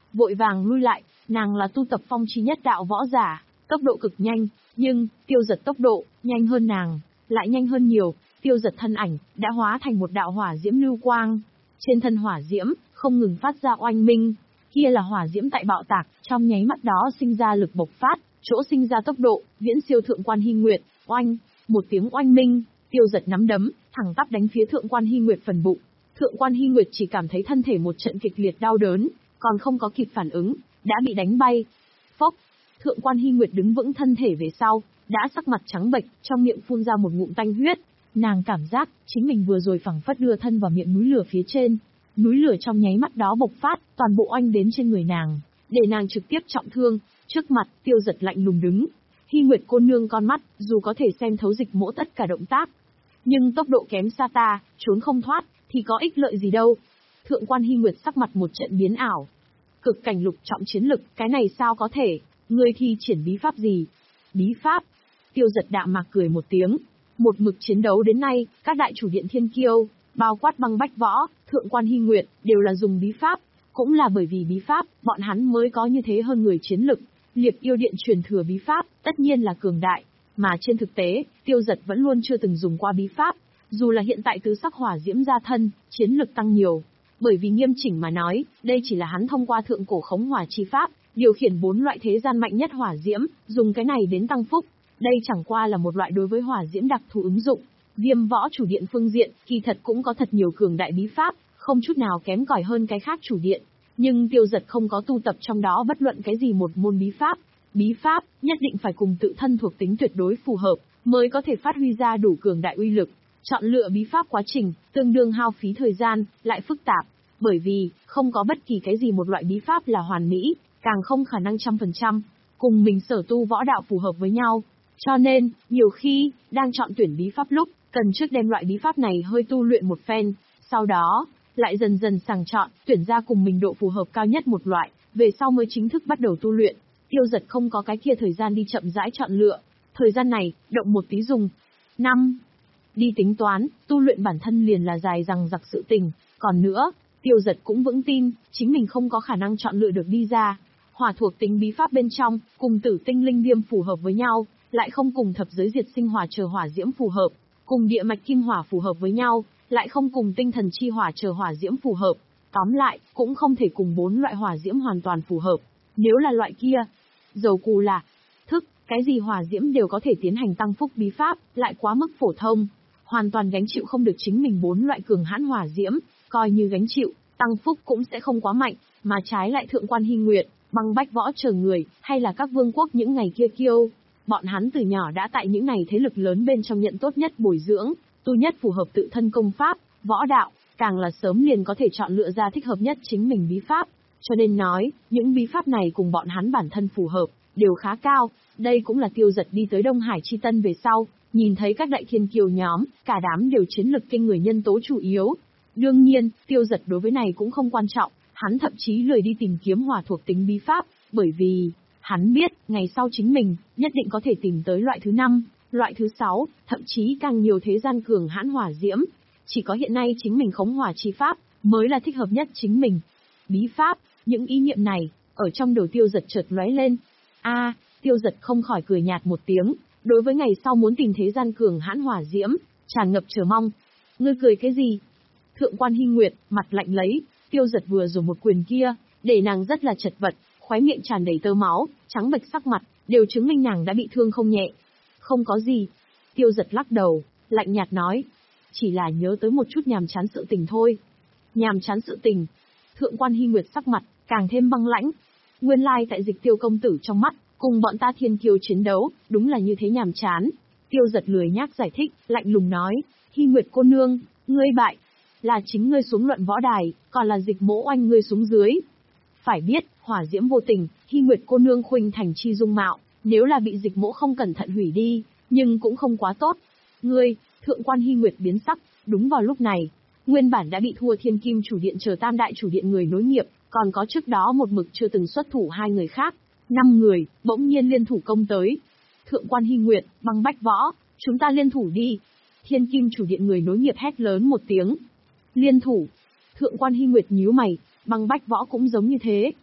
vội vàng lui lại, nàng là tu tập phong chi nhất đạo võ giả, tốc độ cực nhanh, nhưng, Tiêu Giật tốc độ, nhanh hơn nàng, lại nhanh hơn nhiều, Tiêu Giật thân ảnh, đã hóa thành một đạo hỏa diễm lưu quang. Trên thân hỏa diễm, không ngừng phát ra oanh minh, kia là hỏa diễm tại bạo tạc, trong nháy mắt đó sinh ra lực bộc phát, chỗ sinh ra tốc độ, viễn siêu Thượng Quan Hy Nguyệt, oanh, một tiếng oanh minh, Tiêu Giật nắm đấm, thẳng tắp đánh phía Thượng Quan Hy Nguyệt phần bụng. Thượng Quan Hy Nguyệt chỉ cảm thấy thân thể một trận kịch liệt đau đớn, còn không có kịp phản ứng, đã bị đánh bay. Phốc, Thượng Quan Hy Nguyệt đứng vững thân thể về sau, đã sắc mặt trắng bệch, trong miệng phun ra một ngụm tanh huyết. Nàng cảm giác, chính mình vừa rồi phẳng phất đưa thân vào miệng núi lửa phía trên. Núi lửa trong nháy mắt đó bộc phát, toàn bộ oanh đến trên người nàng, để nàng trực tiếp trọng thương. Trước mặt, Tiêu Giật lạnh lùng đứng. Hy Nguyệt cô nương con mắt, dù có thể xem thấu Dịch Mỗ tất cả động tác, nhưng tốc độ kém xa ta, trốn không thoát, thì có ích lợi gì đâu. Thượng Quan Hy Nguyệt sắc mặt một trận biến ảo. Cực cảnh lục trọng chiến lực, cái này sao có thể, ngươi thi triển bí pháp gì? Bí pháp? Tiêu Giật đạm mạc cười một tiếng. Một mực chiến đấu đến nay, các đại chủ điện thiên kiêu, bao quát Băng Bách Võ, Thượng Quan Hy Nguyệt, đều là dùng bí pháp. Cũng là bởi vì bí pháp, bọn hắn mới có như thế hơn người chiến lực. Liệp yêu điện truyền thừa bí pháp, tất nhiên là cường đại. Mà trên thực tế, Tiêu Giật vẫn luôn chưa từng dùng qua bí pháp. Dù là hiện tại tứ sắc hỏa diễm ra thân, chiến lực tăng nhiều. Bởi vì nghiêm chỉnh mà nói, đây chỉ là hắn thông qua thượng cổ khống hỏa chi pháp, điều khiển bốn loại thế gian mạnh nhất hỏa diễm, dùng cái này đến tăng phúc. Đây chẳng qua là một loại đối với hỏa diễm đặc thù ứng dụng. Viêm võ chủ điện phương diện, kỳ thật cũng có thật nhiều cường đại bí pháp, không chút nào kém cỏi hơn cái khác chủ điện. Nhưng Tiêu Giật không có tu tập trong đó bất luận cái gì một môn bí pháp. Bí pháp, nhất định phải cùng tự thân thuộc tính tuyệt đối phù hợp, mới có thể phát huy ra đủ cường đại uy lực. Chọn lựa bí pháp quá trình, tương đương hao phí thời gian, lại phức tạp. Bởi vì, không có bất kỳ cái gì một loại bí pháp là hoàn mỹ, càng không khả năng trăm phần trăm, cùng mình sở tu võ đạo phù hợp với nhau. Cho nên, nhiều khi, đang chọn tuyển bí pháp lúc, cần trước đem loại bí pháp này hơi tu luyện một phen, sau đó, lại dần dần sàng chọn, tuyển ra cùng mình độ phù hợp cao nhất một loại, về sau mới chính thức bắt đầu tu luyện. Tiêu Giật không có cái kia thời gian đi chậm rãi chọn lựa, thời gian này, động một tí dùng. Năm. Đi tính toán, tu luyện bản thân liền là dài dằng dặc sự tình, còn nữa, Tiêu Giật cũng vững tin, chính mình không có khả năng chọn lựa được đi ra. Hỏa thuộc tính bí pháp bên trong, cùng tử tinh linh viêm phù hợp với nhau, lại không cùng thập giới diệt sinh hỏa chờ hỏa diễm phù hợp, cùng địa mạch kim hỏa phù hợp với nhau, lại không cùng tinh thần chi hỏa chờ hỏa diễm phù hợp. Tóm lại, cũng không thể cùng bốn loại hỏa diễm hoàn toàn phù hợp. Nếu là loại kia, dầu cù là thức, cái gì hỏa diễm đều có thể tiến hành tăng phúc bí pháp, lại quá mức phổ thông, hoàn toàn gánh chịu không được chính mình bốn loại cường hãn hỏa diễm, coi như gánh chịu, tăng phúc cũng sẽ không quá mạnh, mà trái lại Thượng Quan Hy Nguyệt, Băng Bách Võ chờ người, hay là các vương quốc những ngày kia kiêu, bọn hắn từ nhỏ đã tại những này thế lực lớn bên trong nhận tốt nhất bồi dưỡng, tu nhất phù hợp tự thân công pháp, võ đạo, càng là sớm liền có thể chọn lựa ra thích hợp nhất chính mình bí pháp. Cho nên nói, những bí pháp này cùng bọn hắn bản thân phù hợp, đều khá cao. Đây cũng là Tiêu Giật đi tới Đông Hải Chi Tân về sau, nhìn thấy các đại thiên kiều nhóm, cả đám đều chiến lực kinh người nhân tố chủ yếu. Đương nhiên, Tiêu Giật đối với này cũng không quan trọng, hắn thậm chí lười đi tìm kiếm hỏa thuộc tính bí pháp, bởi vì, hắn biết, ngày sau chính mình, nhất định có thể tìm tới loại thứ năm, loại thứ sáu, thậm chí càng nhiều thế gian cường hãn hỏa diễm. Chỉ có hiện nay chính mình khống hỏa chi pháp, mới là thích hợp nhất chính mình. Bí pháp, những ý niệm này, ở trong đầu Tiêu Giật chợt lóe lên. A, à, Tiêu Giật không khỏi cười nhạt một tiếng, đối với ngày sau muốn tìm thế gian cường hãn hỏa diễm, tràn ngập chờ mong. Ngươi cười cái gì? Thượng Quan Hy Nguyệt, mặt lạnh lấy, Tiêu Giật vừa rồi một quyền kia, để nàng rất là chật vật, khóe miệng tràn đầy tơ máu, trắng bệch sắc mặt, đều chứng minh nàng đã bị thương không nhẹ. Không có gì. Tiêu Giật lắc đầu, lạnh nhạt nói, chỉ là nhớ tới một chút nhàm chán sự tình thôi. Nhàm chán sự tình? Thượng Quan Hy Nguyệt sắc mặt, càng thêm băng lãnh. Nguyên lai tại Dịch Tiêu công tử trong mắt, cùng bọn ta thiên kiêu chiến đấu, đúng là như thế nhàm chán. Tiêu Giật lười nhác giải thích, lạnh lùng nói, Hy Nguyệt cô nương, ngươi bại. Là chính ngươi xuống luận võ đài, còn là Dịch Mỗ oanh ngươi xuống dưới. Phải biết, hỏa diễm vô tình, Hy Nguyệt cô nương khuynh thành chi dung mạo, nếu là bị Dịch Mỗ không cẩn thận hủy đi, nhưng cũng không quá tốt. Ngươi, Thượng Quan Hy Nguyệt biến sắc, đúng vào lúc này, nguyên bản đã bị thua Thiên Kim chủ điện chờ tam đại chủ điện người nối nghiệp, còn có trước đó một mực chưa từng xuất thủ hai người khác, năm người, bỗng nhiên liên thủ công tới. Thượng Quan Hy Nguyệt, Băng Bách Võ, chúng ta liên thủ đi. Thiên Kim chủ điện người nối nghiệp hét lớn một tiếng. Liên thủ. Thượng Quan Hy Nguyệt nhíu mày, Băng Bách Võ cũng giống như thế.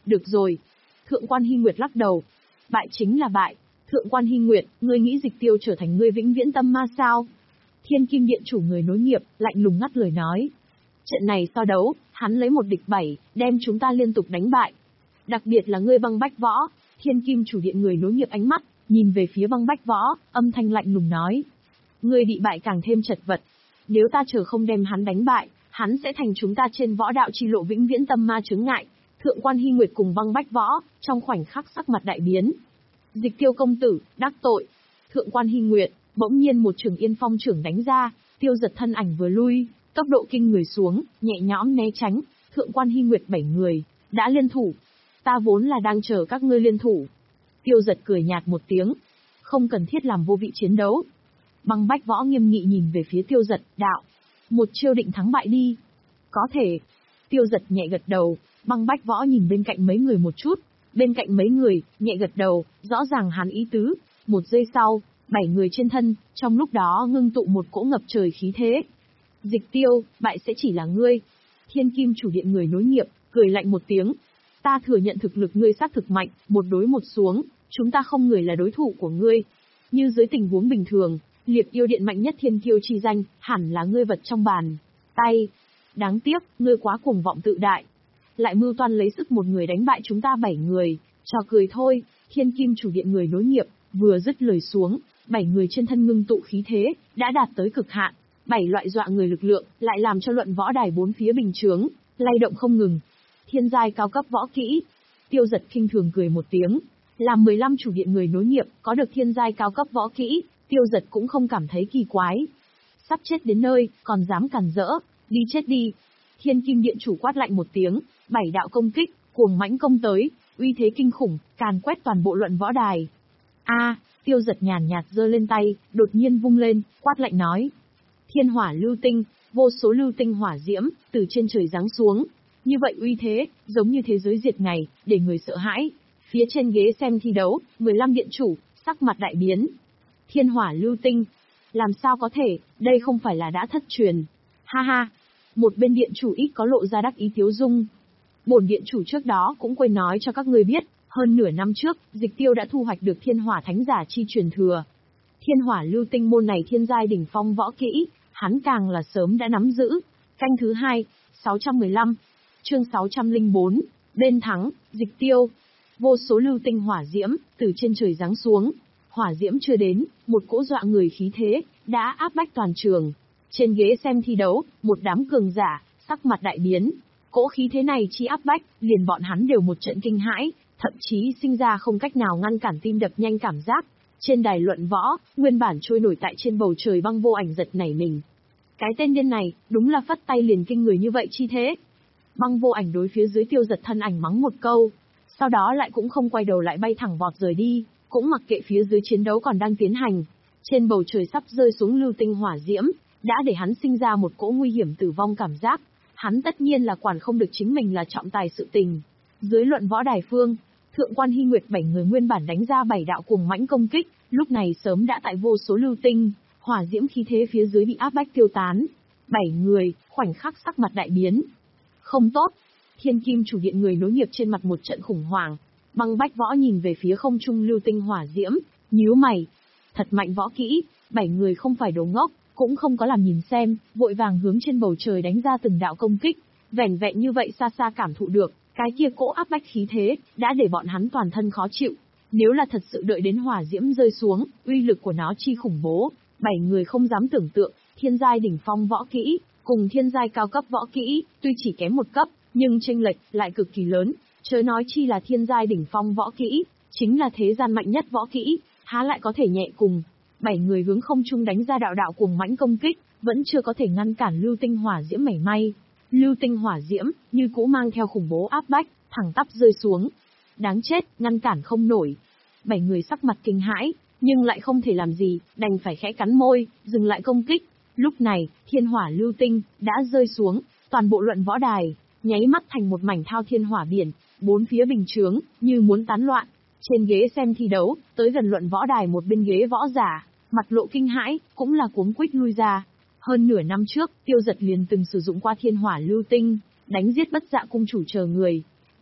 Được rồi. Thượng quan Hy Nguyệt lắc đầu. Bại chính là bại. Thượng quan Hy Nguyệt, ngươi nghĩ Dịch Tiêu trở thành ngươi vĩnh viễn tâm ma sao? Thiên Kim Điện chủ người nối nghiệp, lạnh lùng ngắt lời nói. Trận này so đấu, hắn lấy một địch bảy, đem chúng ta liên tục đánh bại. Đặc biệt là ngươi Băng Bách Võ. Thiên Kim chủ điện người nối nghiệp ánh mắt, nhìn về phía Băng Bách Võ, âm thanh lạnh lùng nói. Ngươi bị bại càng thêm chật vật. Nếu ta chờ không đem hắn đánh bại, hắn sẽ thành chúng ta trên võ đạo chi lộ vĩnh viễn tâm ma chướng ngại. Thượng quan Hy Nguyệt cùng Băng Bách Võ, trong khoảnh khắc sắc mặt đại biến. Dịch Tiêu công tử, đắc tội. Thượng quan Hy Nguyệt, bỗng nhiên một trường Yên Phong trưởng đánh ra, Tiêu Giật thân ảnh vừa lui, tốc độ kinh người xuống, nhẹ nhõm né tránh. Thượng quan Hy Nguyệt bảy người đã liên thủ. Ta vốn là đang chờ các ngươi liên thủ. Tiêu Giật cười nhạt một tiếng, không cần thiết làm vô vị chiến đấu. Băng Bách Võ nghiêm nghị nhìn về phía Tiêu Giật, đạo, một chiêu định thắng bại đi. Có thể. Tiêu Giật nhẹ gật đầu. Băng Bách Võ nhìn bên cạnh mấy người một chút, bên cạnh mấy người, nhẹ gật đầu, rõ ràng hắn ý tứ. Một giây sau, bảy người trên thân, trong lúc đó ngưng tụ một cỗ ngập trời khí thế. Dịch Tiêu, bại sẽ chỉ là ngươi. Thiên Kim chủ điện người nối nghiệp, cười lạnh một tiếng. Ta thừa nhận thực lực ngươi xác thực mạnh, một đối một xuống, chúng ta không người là đối thủ của ngươi. Như dưới tình huống bình thường, Liệt Yêu Điện mạnh nhất thiên kiêu chi danh, hẳn là ngươi vật trong bàn tay. Đáng tiếc, ngươi quá cuồng vọng tự đại. Lại mưu toan lấy sức một người đánh bại chúng ta bảy người, trò cười thôi. Thiên Kim chủ điện người nối nghiệp, vừa dứt lời xuống, bảy người trên thân ngưng tụ khí thế, đã đạt tới cực hạn. Bảy loại dọa người lực lượng, lại làm cho luận võ đài bốn phía bình chướng, lay động không ngừng. Thiên giai cao cấp võ kỹ. Tiêu Giật khinh thường cười một tiếng. Làm mười lăm chủ điện người nối nghiệp, có được thiên giai cao cấp võ kỹ, Tiêu Giật cũng không cảm thấy kỳ quái. Sắp chết đến nơi, còn dám cản rỡ, đi chết đi. Thiên Kim Điện chủ quát lạnh một tiếng, bảy đạo công kích, cuồng mãnh công tới, uy thế kinh khủng, càn quét toàn bộ luận võ đài. A, Tiêu Giật nhàn nhạt giơ lên tay, đột nhiên vung lên, quát lạnh nói. Thiên hỏa lưu tinh, vô số lưu tinh hỏa diễm, từ trên trời giáng xuống. Như vậy uy thế, giống như thế giới diệt ngày, để người sợ hãi. Phía trên ghế xem thi đấu, mười lăm điện chủ, sắc mặt đại biến. Thiên hỏa lưu tinh. Làm sao có thể, đây không phải là đã thất truyền. Ha ha. Một bên điện chủ ít có lộ ra đắc ý tiếu dung. Bổn điện chủ trước đó cũng quên nói cho các ngươi biết, hơn nửa năm trước, Dịch Tiêu đã thu hoạch được thiên hỏa thánh giả chi truyền thừa. Thiên hỏa lưu tinh môn này thiên giai đỉnh phong võ kỹ, hắn càng là sớm đã nắm giữ. Canh thứ hai, sáu trăm mười lăm, chương sáu trăm lẻ bốn, bên thắng, Dịch Tiêu. Vô số lưu tinh hỏa diễm, từ trên trời giáng xuống. Hỏa diễm chưa đến, một cỗ dọa người khí thế, đã áp bách toàn trường. Trên ghế xem thi đấu, một đám cường giả, sắc mặt đại biến. Cỗ khí thế này chi áp bách, liền bọn hắn đều một trận kinh hãi, thậm chí sinh ra không cách nào ngăn cản tim đập nhanh cảm giác. Trên đài luận võ, nguyên bản trôi nổi tại trên bầu trời băng vô ảnh giật nảy mình. Cái tên điên này, đúng là phất tay liền kinh người như vậy chi thế. Băng vô ảnh đối phía dưới Tiêu Giật thân ảnh mắng một câu, sau đó lại cũng không quay đầu lại bay thẳng vọt rời đi, cũng mặc kệ phía dưới chiến đấu còn đang tiến hành. Trên bầu trời sắp rơi xuống lưu tinh hỏa diễm, đã để hắn sinh ra một cỗ nguy hiểm tử vong cảm giác. Hắn tất nhiên là quản không được chính mình là trọng tài sự tình. Dưới luận võ đài phương, Thượng quan Hy Nguyệt bảy người nguyên bản đánh ra bảy đạo cuồng mãnh công kích, lúc này sớm đã tại vô số lưu tinh, hỏa diễm khí thế phía dưới bị áp bách tiêu tán. Bảy người, khoảnh khắc sắc mặt đại biến. Không tốt. Thiên Kim chủ điện người nối nghiệp trên mặt một trận khủng hoảng. Băng Bách Võ nhìn về phía không trung lưu tinh hỏa diễm, nhíu mày. Thật mạnh võ kỹ, bảy người không phải đồ ngốc, cũng không có làm nhìn xem, vội vàng hướng trên bầu trời đánh ra từng đạo công kích. Vẻn vẹn như vậy xa xa cảm thụ được, cái kia cỗ áp bách khí thế, đã để bọn hắn toàn thân khó chịu. Nếu là thật sự đợi đến hỏa diễm rơi xuống, uy lực của nó chi khủng bố, bảy người không dám tưởng tượng, thiên giai đỉnh phong võ kỹ, cùng thiên giai cao cấp võ kỹ, tuy chỉ kém một cấp, nhưng chênh lệch lại cực kỳ lớn, chớ nói chi là thiên giai đỉnh phong võ kỹ, chính là thế gian mạnh nhất võ kỹ, há lại có thể nhẹ cùng. Bảy người hướng không trung đánh ra đạo đạo cuồng mãnh công kích, vẫn chưa có thể ngăn cản lưu tinh hỏa diễm mảy may. Lưu tinh hỏa diễm, như cũ mang theo khủng bố áp bách, thẳng tắp rơi xuống. Đáng chết, ngăn cản không nổi. Bảy người sắc mặt kinh hãi, nhưng lại không thể làm gì, đành phải khẽ cắn môi, dừng lại công kích. Lúc này, thiên hỏa lưu tinh, đã rơi xuống, toàn bộ luận võ đài, nháy mắt thành một mảnh thao thiên hỏa biển, bốn phía bình chướng, như muốn tán loạn. Trên ghế xem thi đấu, tới gần luận võ đài một bên ghế võ giả, mặt lộ kinh hãi, cũng là cuống quýt lui ra. Hơn nửa năm trước, Tiêu Giật liền từng sử dụng qua thiên hỏa lưu tinh, đánh giết Bất Dạ cung chủ chờ người.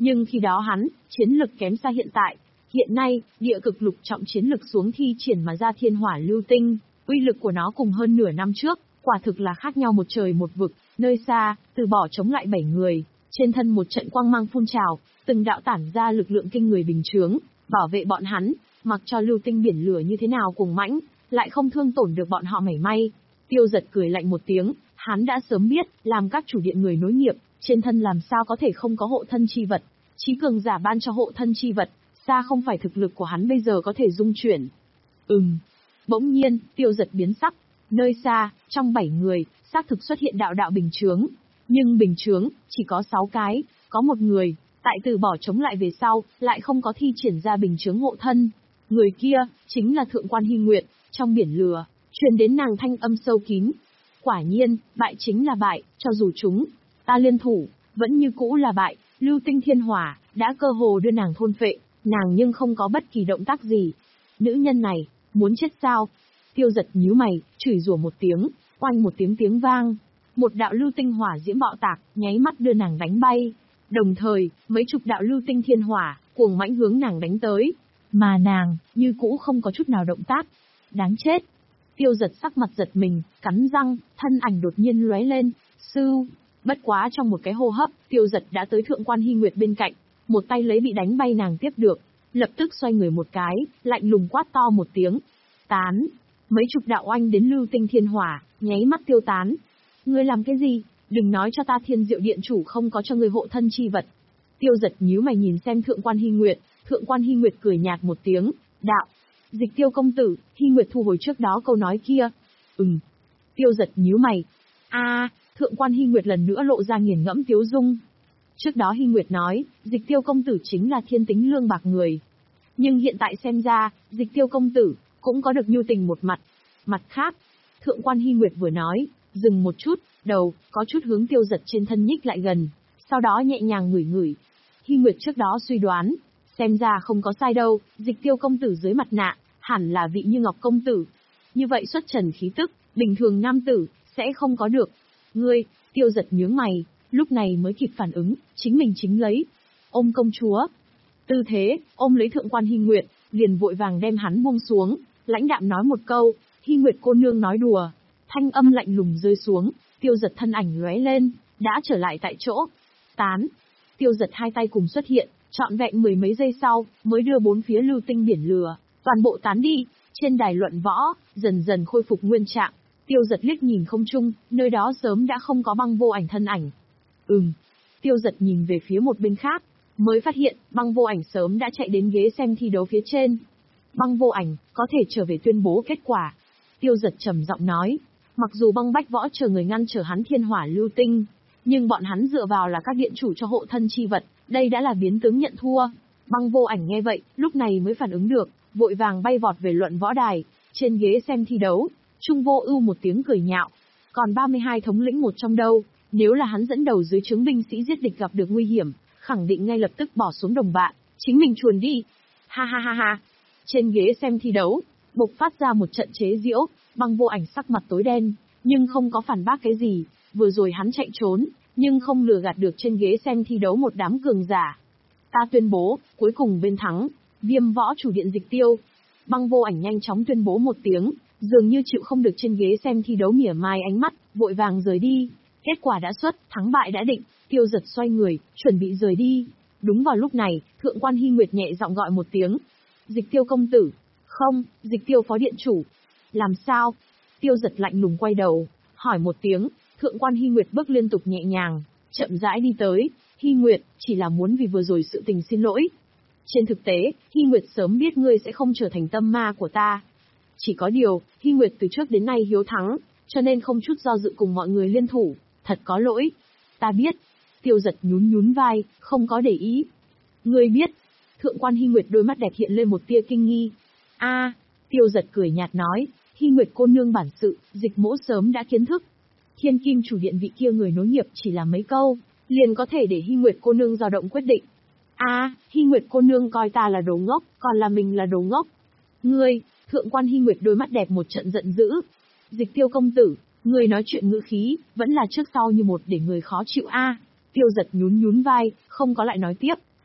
Nhưng khi đó hắn, chiến lực kém xa hiện tại. Hiện nay, địa cực lục trọng chiến lực xuống thi triển mà ra thiên hỏa lưu tinh, uy lực của nó cùng hơn nửa năm trước, quả thực là khác nhau một trời một vực. Nơi xa, Từ Bỏ chống lại bảy người, trên thân một trận quang mang phun trào, từng đạo tản ra lực lượng kinh người bình chướng, bảo vệ bọn hắn, mặc cho lưu tinh biển lửa như thế nào cuồng mãnh, lại không thương tổn được bọn họ mảy may. Tiêu Giật cười lạnh một tiếng, hắn đã sớm biết, làm các chủ điện người nối nghiệp, trên thân làm sao có thể không có hộ thân chi vật. Chí cường giả ban cho hộ thân chi vật, xa không phải thực lực của hắn bây giờ có thể dung chuyển. Ừm. Bỗng nhiên, Tiêu Giật biến sắc. Nơi xa, trong bảy người, xác thực xuất hiện đạo đạo bình chướng. Nhưng bình chướng, chỉ có sáu cái, có một người, tại Từ Bỏ chống lại về sau, lại không có thi triển ra bình chướng hộ thân. Người kia, chính là Thượng quan Hy Nguyệt, trong biển lửa, truyền đến nàng thanh âm sâu kín. Quả nhiên, bại chính là bại, cho dù chúng ta liên thủ, vẫn như cũ là bại. Lưu tinh thiên hỏa, đã cơ hồ đưa nàng thôn phệ, nàng nhưng không có bất kỳ động tác gì. Nữ nhân này, muốn chết sao? Tiêu Giật nhíu mày, chửi rủa một tiếng, oanh một tiếng tiếng vang. Một đạo lưu tinh hỏa diễm bạo tạc, nháy mắt đưa nàng đánh bay. Đồng thời, mấy chục đạo lưu tinh thiên hỏa, cuồng mãnh hướng nàng đánh tới. Mà nàng, như cũ không có chút nào động tác. Đáng chết. Tiêu Giật sắc mặt giật mình, cắn răng, thân ảnh đột nhiên lóe lên. Sưu. Bất quá trong một cái hô hấp, Tiêu Giật đã tới Thượng quan Hy Nguyệt bên cạnh, một tay lấy bị đánh bay nàng tiếp được, lập tức xoay người một cái, lạnh lùng quát to một tiếng. Tán. Mấy chục đạo oanh đến lưu tinh thiên hỏa, nháy mắt tiêu tán. Ngươi làm cái gì? Đừng nói cho ta Thiên Diệu Điện chủ không có cho ngươi hộ thân chi vật. Tiêu Giật nhíu mày nhìn xem Thượng quan Hy Nguyệt, Thượng quan Hy Nguyệt cười nhạt một tiếng, đạo. Dịch Tiêu công tử, Hy Nguyệt thu hồi trước đó câu nói kia. Ừm. Tiêu Giật nhíu mày. A, à, Thượng quan Hy Nguyệt lần nữa lộ ra nghiền ngẫm tiếu dung. Trước đó Hy Nguyệt nói, Dịch Tiêu công tử chính là thiên tính lương bạc người. Nhưng hiện tại xem ra, Dịch Tiêu công tử cũng có được nhu tình một mặt. Mặt khác, Thượng quan Hy Nguyệt vừa nói, dừng một chút, đầu có chút hướng Tiêu Giật trên thân nhích lại gần, sau đó nhẹ nhàng ngửi ngửi. Hy Nguyệt trước đó suy đoán, xem ra không có sai đâu, Dịch Tiêu công tử dưới mặt nạ, hẳn là vị Như Ngọc công tử. Như vậy xuất trần khí tức, bình thường nam tử sẽ không có được. Ngươi, Tiêu Giật nhướng mày, lúc này mới kịp phản ứng, chính mình chính lấy ôm công chúa. Tư thế, ôm lấy Thượng quan Hy Nguyệt, liền vội vàng đem hắn buông xuống, lãnh đạm nói một câu, Hy Nguyệt cô nương nói đùa. Thanh âm lạnh lùng rơi xuống, Tiêu Giật thân ảnh lóe lên, đã trở lại tại chỗ. Tán. Tiêu Giật hai tay cùng xuất hiện, trọn vẹn mười mấy giây sau, mới đưa bốn phía lưu tinh biển lửa, toàn bộ tán đi. Trên đài luận võ, dần dần khôi phục nguyên trạng. Tiêu Giật liếc nhìn không trung, nơi đó sớm đã không có Băng Vô Ảnh thân ảnh. Ừm. Tiêu Giật nhìn về phía một bên khác, mới phát hiện, Băng Vô Ảnh sớm đã chạy đến ghế xem thi đấu phía trên. Băng Vô Ảnh, có thể trở về tuyên bố kết quả. Tiêu Giật trầm giọng nói, mặc dù Băng Bách Võ chờ người ngăn trở hắn thiên hỏa lưu tinh, nhưng bọn hắn dựa vào là các điện chủ cho hộ thân chi vật, đây đã là biến tướng nhận thua. Băng Vô Ảnh nghe vậy, lúc này mới phản ứng được, vội vàng bay vọt về luận võ đài, trên ghế xem thi đấu. Trung Vô Ưu một tiếng cười nhạo, còn ba mươi hai thống lĩnh một trong đâu, nếu là hắn dẫn đầu dưới trướng binh sĩ giết địch gặp được nguy hiểm, khẳng định ngay lập tức bỏ xuống đồng bạn, chính mình chuồn đi. Ha ha ha ha. Trên ghế xem thi đấu, bộc phát ra một trận chế giễu, Băng Vô Ảnh sắc mặt tối đen, nhưng không có phản bác cái gì, vừa rồi hắn chạy trốn, nhưng không lừa gạt được trên ghế xem thi đấu một đám cường giả. Ta tuyên bố, cuối cùng bên thắng, Viêm Võ chủ điện Dịch Tiêu. Băng Vô Ảnh nhanh chóng tuyên bố một tiếng, dường như chịu không được trên ghế xem thi đấu mỉa mai ánh mắt, vội vàng rời đi. Kết quả đã xuất, thắng bại đã định, Tiêu Giật xoay người, chuẩn bị rời đi. Đúng vào lúc này, Thượng quan Hy Nguyệt nhẹ giọng gọi một tiếng. Dịch Tiêu công tử. Không, Dịch Tiêu phó điện chủ. Làm sao? Tiêu Giật lạnh lùng quay đầu, hỏi một tiếng. Thượng quan Hy Nguyệt bước liên tục nhẹ nhàng, chậm rãi đi tới. Hy Nguyệt, chỉ là muốn vì vừa rồi sự tình xin lỗi. Trên thực tế, Hy Nguyệt sớm biết ngươi sẽ không trở thành tâm ma của ta. Chỉ có điều, Hy Nguyệt từ trước đến nay hiếu thắng, cho nên không chút do dự cùng mọi người liên thủ, thật có lỗi. Ta biết. Tiêu Giật nhún nhún vai, không có để ý. Ngươi biết. Thượng quan Hy Nguyệt đôi mắt đẹp hiện lên một tia kinh nghi. A, à, Tiêu Giật cười nhạt nói, Hy Nguyệt cô nương bản sự, Dịch mỗ sớm đã kiến thức. Thiên Kim chủ điện vị kia người nối nghiệp chỉ là mấy câu, liền có thể để Hy Nguyệt cô nương dao động quyết định. A, à, Hy Nguyệt cô nương coi ta là đồ ngốc, còn là mình là đồ ngốc. Ngươi, Thượng quan Hy Nguyệt đôi mắt đẹp một trận giận dữ. Dịch Tiêu công tử, ngươi nói chuyện ngữ khí, vẫn là trước sau như một để người khó chịu a. À, Tiêu Giật nhún nhún vai, không có lại nói tiếp,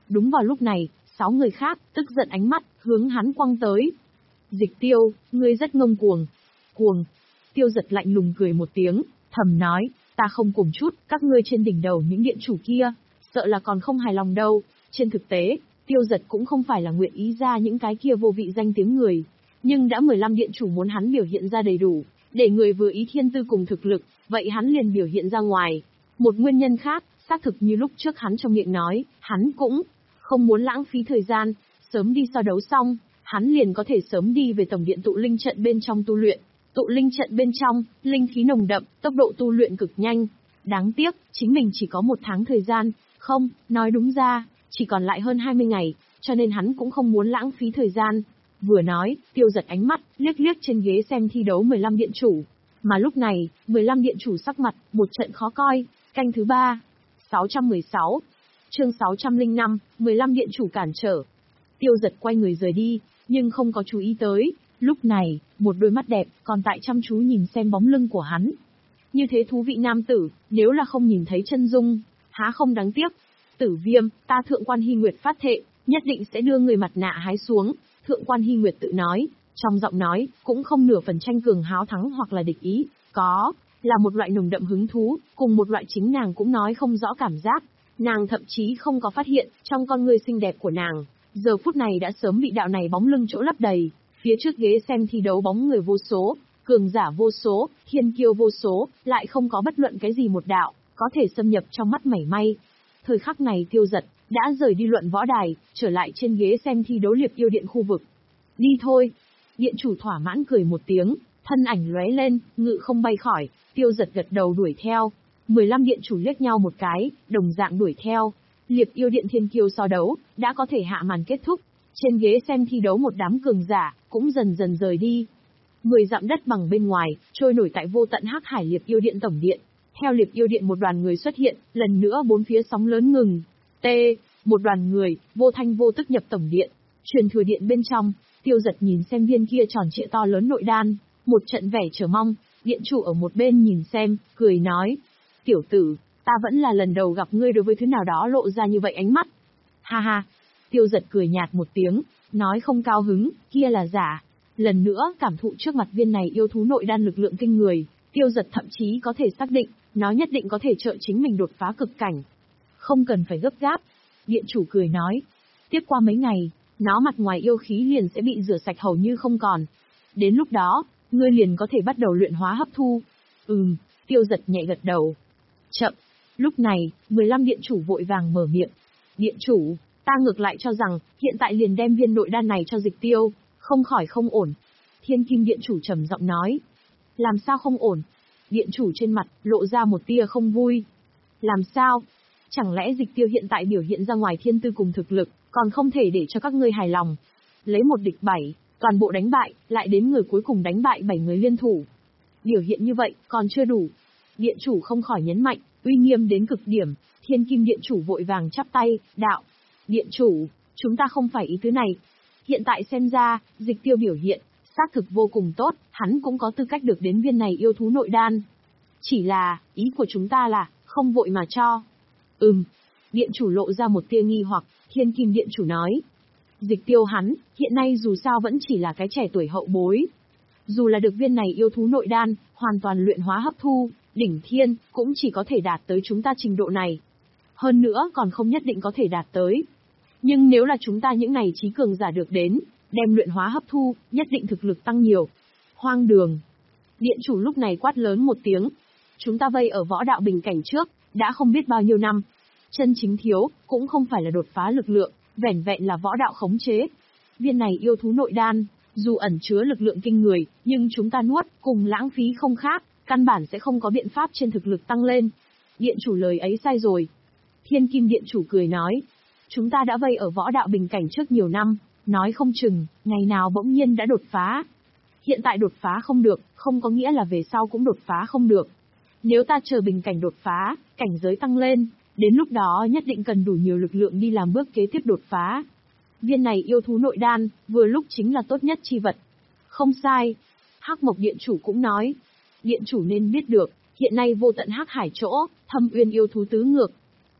Đúng vào lúc này, sáu người khác, tức giận ánh mắt, hướng hắn quăng tới. Dịch Tiêu, ngươi rất ngông cuồng. Cuồng. Tiêu Giật lạnh lùng cười một tiếng, thầm nói, ta không cuồng chút, các ngươi trên đỉnh đầu những điện chủ kia, sợ là còn không hài lòng đâu. Trên thực tế, Tiêu Giật cũng không phải là nguyện ý ra những cái kia vô vị danh tiếng người. Nhưng đã mười lăm điện chủ muốn hắn biểu hiện ra đầy đủ, để người vừa ý thiên tư cùng thực lực, vậy hắn liền biểu hiện ra ngoài. Một nguyên nhân khác, xác thực như lúc trước hắn trong miệng nói, hắn cũng không muốn lãng phí thời gian, sớm đi so đấu xong, hắn liền có thể sớm đi về tổng điện tụ linh trận bên trong tu luyện. Tụ linh trận bên trong, linh khí nồng đậm, tốc độ tu luyện cực nhanh. Đáng tiếc, chính mình chỉ có một tháng thời gian, không, nói đúng ra, chỉ còn lại hơn hai mươi ngày, cho nên hắn cũng không muốn lãng phí thời gian. Vừa nói, Tiêu Giật ánh mắt, liếc liếc trên ghế xem thi đấu mười lăm điện chủ. Mà lúc này, mười lăm điện chủ sắc mặt, một trận khó coi, canh thứ ba. sáu trăm mười sáu. Chương sáu trăm lẻ năm, mười lăm điện chủ cản trở. Tiêu Giật quay người rời đi, nhưng không có chú ý tới. Lúc này, một đôi mắt đẹp, còn tại chăm chú nhìn xem bóng lưng của hắn. Như thế thú vị nam tử, nếu là không nhìn thấy chân dung, há không đáng tiếc. Tử Viêm, ta Thượng Quan Hy Nguyệt phát thệ, nhất định sẽ đưa người mặt nạ hái xuống. Thượng Quan Hy Nguyệt tự nói, trong giọng nói, cũng không nửa phần tranh cường háo thắng hoặc là địch ý, có, là một loại nồng đậm hứng thú, cùng một loại chính nàng cũng nói không rõ cảm giác. Nàng thậm chí không có phát hiện, trong con người xinh đẹp của nàng, giờ phút này đã sớm bị đạo này bóng lưng chỗ lấp đầy. Phía trước ghế xem thi đấu bóng người vô số, cường giả vô số, thiên kiêu vô số, lại không có bất luận cái gì một đạo, có thể xâm nhập trong mắt mảy may. Thời khắc này Tiêu Giật đã rời đi luận võ đài, trở lại trên ghế xem thi đấu Liệp Yêu Điện khu vực. Đi thôi. Điện chủ thỏa mãn cười một tiếng, thân ảnh lóe lên, ngự không bay khỏi, Tiêu Giật gật đầu đuổi theo. mười lăm điện chủ liếc nhau một cái, đồng dạng đuổi theo. Liệp Yêu Điện thiên kiêu so đấu, đã có thể hạ màn kết thúc. Trên ghế xem thi đấu một đám cường giả, cũng dần dần rời đi. Mười dặm đất bằng bên ngoài, trôi nổi tại vô tận hắc hải Liệp Yêu Điện tổng điện. Theo Liệp Yêu Điện một đoàn người xuất hiện, lần nữa bốn phía sóng lớn ngừng. T. Một đoàn người, vô thanh vô tức nhập tổng điện. Truyền thừa điện bên trong, Tiêu Giật nhìn xem viên kia tròn trịa to lớn nội đan, một trận vẻ chờ mong. Điện chủ ở một bên nhìn xem, cười nói: "Tiểu tử, ta vẫn là lần đầu gặp ngươi đối với thứ nào đó lộ ra như vậy ánh mắt." Ha ha. Tiêu Giật cười nhạt một tiếng, nói không cao hứng, kia là giả. Lần nữa cảm thụ trước mặt viên này yêu thú nội đan lực lượng kinh người, Tiêu Giật thậm chí có thể xác định, nó nhất định có thể trợ chính mình đột phá cực cảnh. Không cần phải gấp gáp. Điện chủ cười nói. Tiếp qua mấy ngày, nó mặt ngoài yêu khí liền sẽ bị rửa sạch hầu như không còn. Đến lúc đó, ngươi liền có thể bắt đầu luyện hóa hấp thu. Ừm, Tiêu Giật nhẹ gật đầu. Chậm. Lúc này, mười lăm điện chủ vội vàng mở miệng. Điện chủ, ta ngược lại cho rằng, hiện tại liền đem viên nội đan này cho Dịch Tiêu, không khỏi không ổn. Thiên Kim điện chủ trầm giọng nói. Làm sao không ổn? Điện chủ trên mặt, lộ ra một tia không vui. Làm sao? Chẳng lẽ Dịch Tiêu hiện tại biểu hiện ra ngoài thiên tư cùng thực lực, còn không thể để cho các ngươi hài lòng? Lấy một địch bảy, toàn bộ đánh bại, lại đến người cuối cùng đánh bại bảy người liên thủ. Biểu hiện như vậy, còn chưa đủ. Điện chủ không khỏi nhấn mạnh, uy nghiêm đến cực điểm. Thiên Kim điện chủ vội vàng chắp tay, đạo. Điện chủ, chúng ta không phải ý tứ này. Hiện tại xem ra, Dịch Tiêu biểu hiện, xác thực vô cùng tốt, hắn cũng có tư cách được đến viên này yêu thú nội đan. Chỉ là, ý của chúng ta là, không vội mà cho. Ừm. Điện chủ lộ ra một tia nghi hoặc, Thiên Kim điện chủ nói. Dịch Tiêu hắn, hiện nay dù sao vẫn chỉ là cái trẻ tuổi hậu bối. Dù là được viên này yêu thú nội đan, hoàn toàn luyện hóa hấp thu, đỉnh thiên, cũng chỉ có thể đạt tới chúng ta trình độ này. Hơn nữa còn không nhất định có thể đạt tới. Nhưng nếu là chúng ta những này trí cường giả được đến, đem luyện hóa hấp thu, nhất định thực lực tăng nhiều. Hoang đường. Điện chủ lúc này quát lớn một tiếng. Chúng ta vây ở võ đạo bình cảnh trước, đã không biết bao nhiêu năm. Chân chính thiếu, cũng không phải là đột phá lực lượng, vẻn vẹn là võ đạo khống chế. Viên này yêu thú nội đan, dù ẩn chứa lực lượng kinh người, nhưng chúng ta nuốt, cùng lãng phí không khác, căn bản sẽ không có biện pháp trên thực lực tăng lên. Điện chủ lời ấy sai rồi. Thiên Kim điện chủ cười nói. Chúng ta đã vây ở võ đạo bình cảnh trước nhiều năm, nói không chừng, ngày nào bỗng nhiên đã đột phá. Hiện tại đột phá không được, không có nghĩa là về sau cũng đột phá không được. Nếu ta chờ bình cảnh đột phá, cảnh giới tăng lên, đến lúc đó nhất định cần đủ nhiều lực lượng đi làm bước kế tiếp đột phá. Viên này yêu thú nội đan, vừa lúc chính là tốt nhất chi vật. Không sai. Hắc Mộc điện chủ cũng nói. Điện chủ nên biết được, hiện nay vô tận hắc hải chỗ, thâm uyên yêu thú tứ ngược.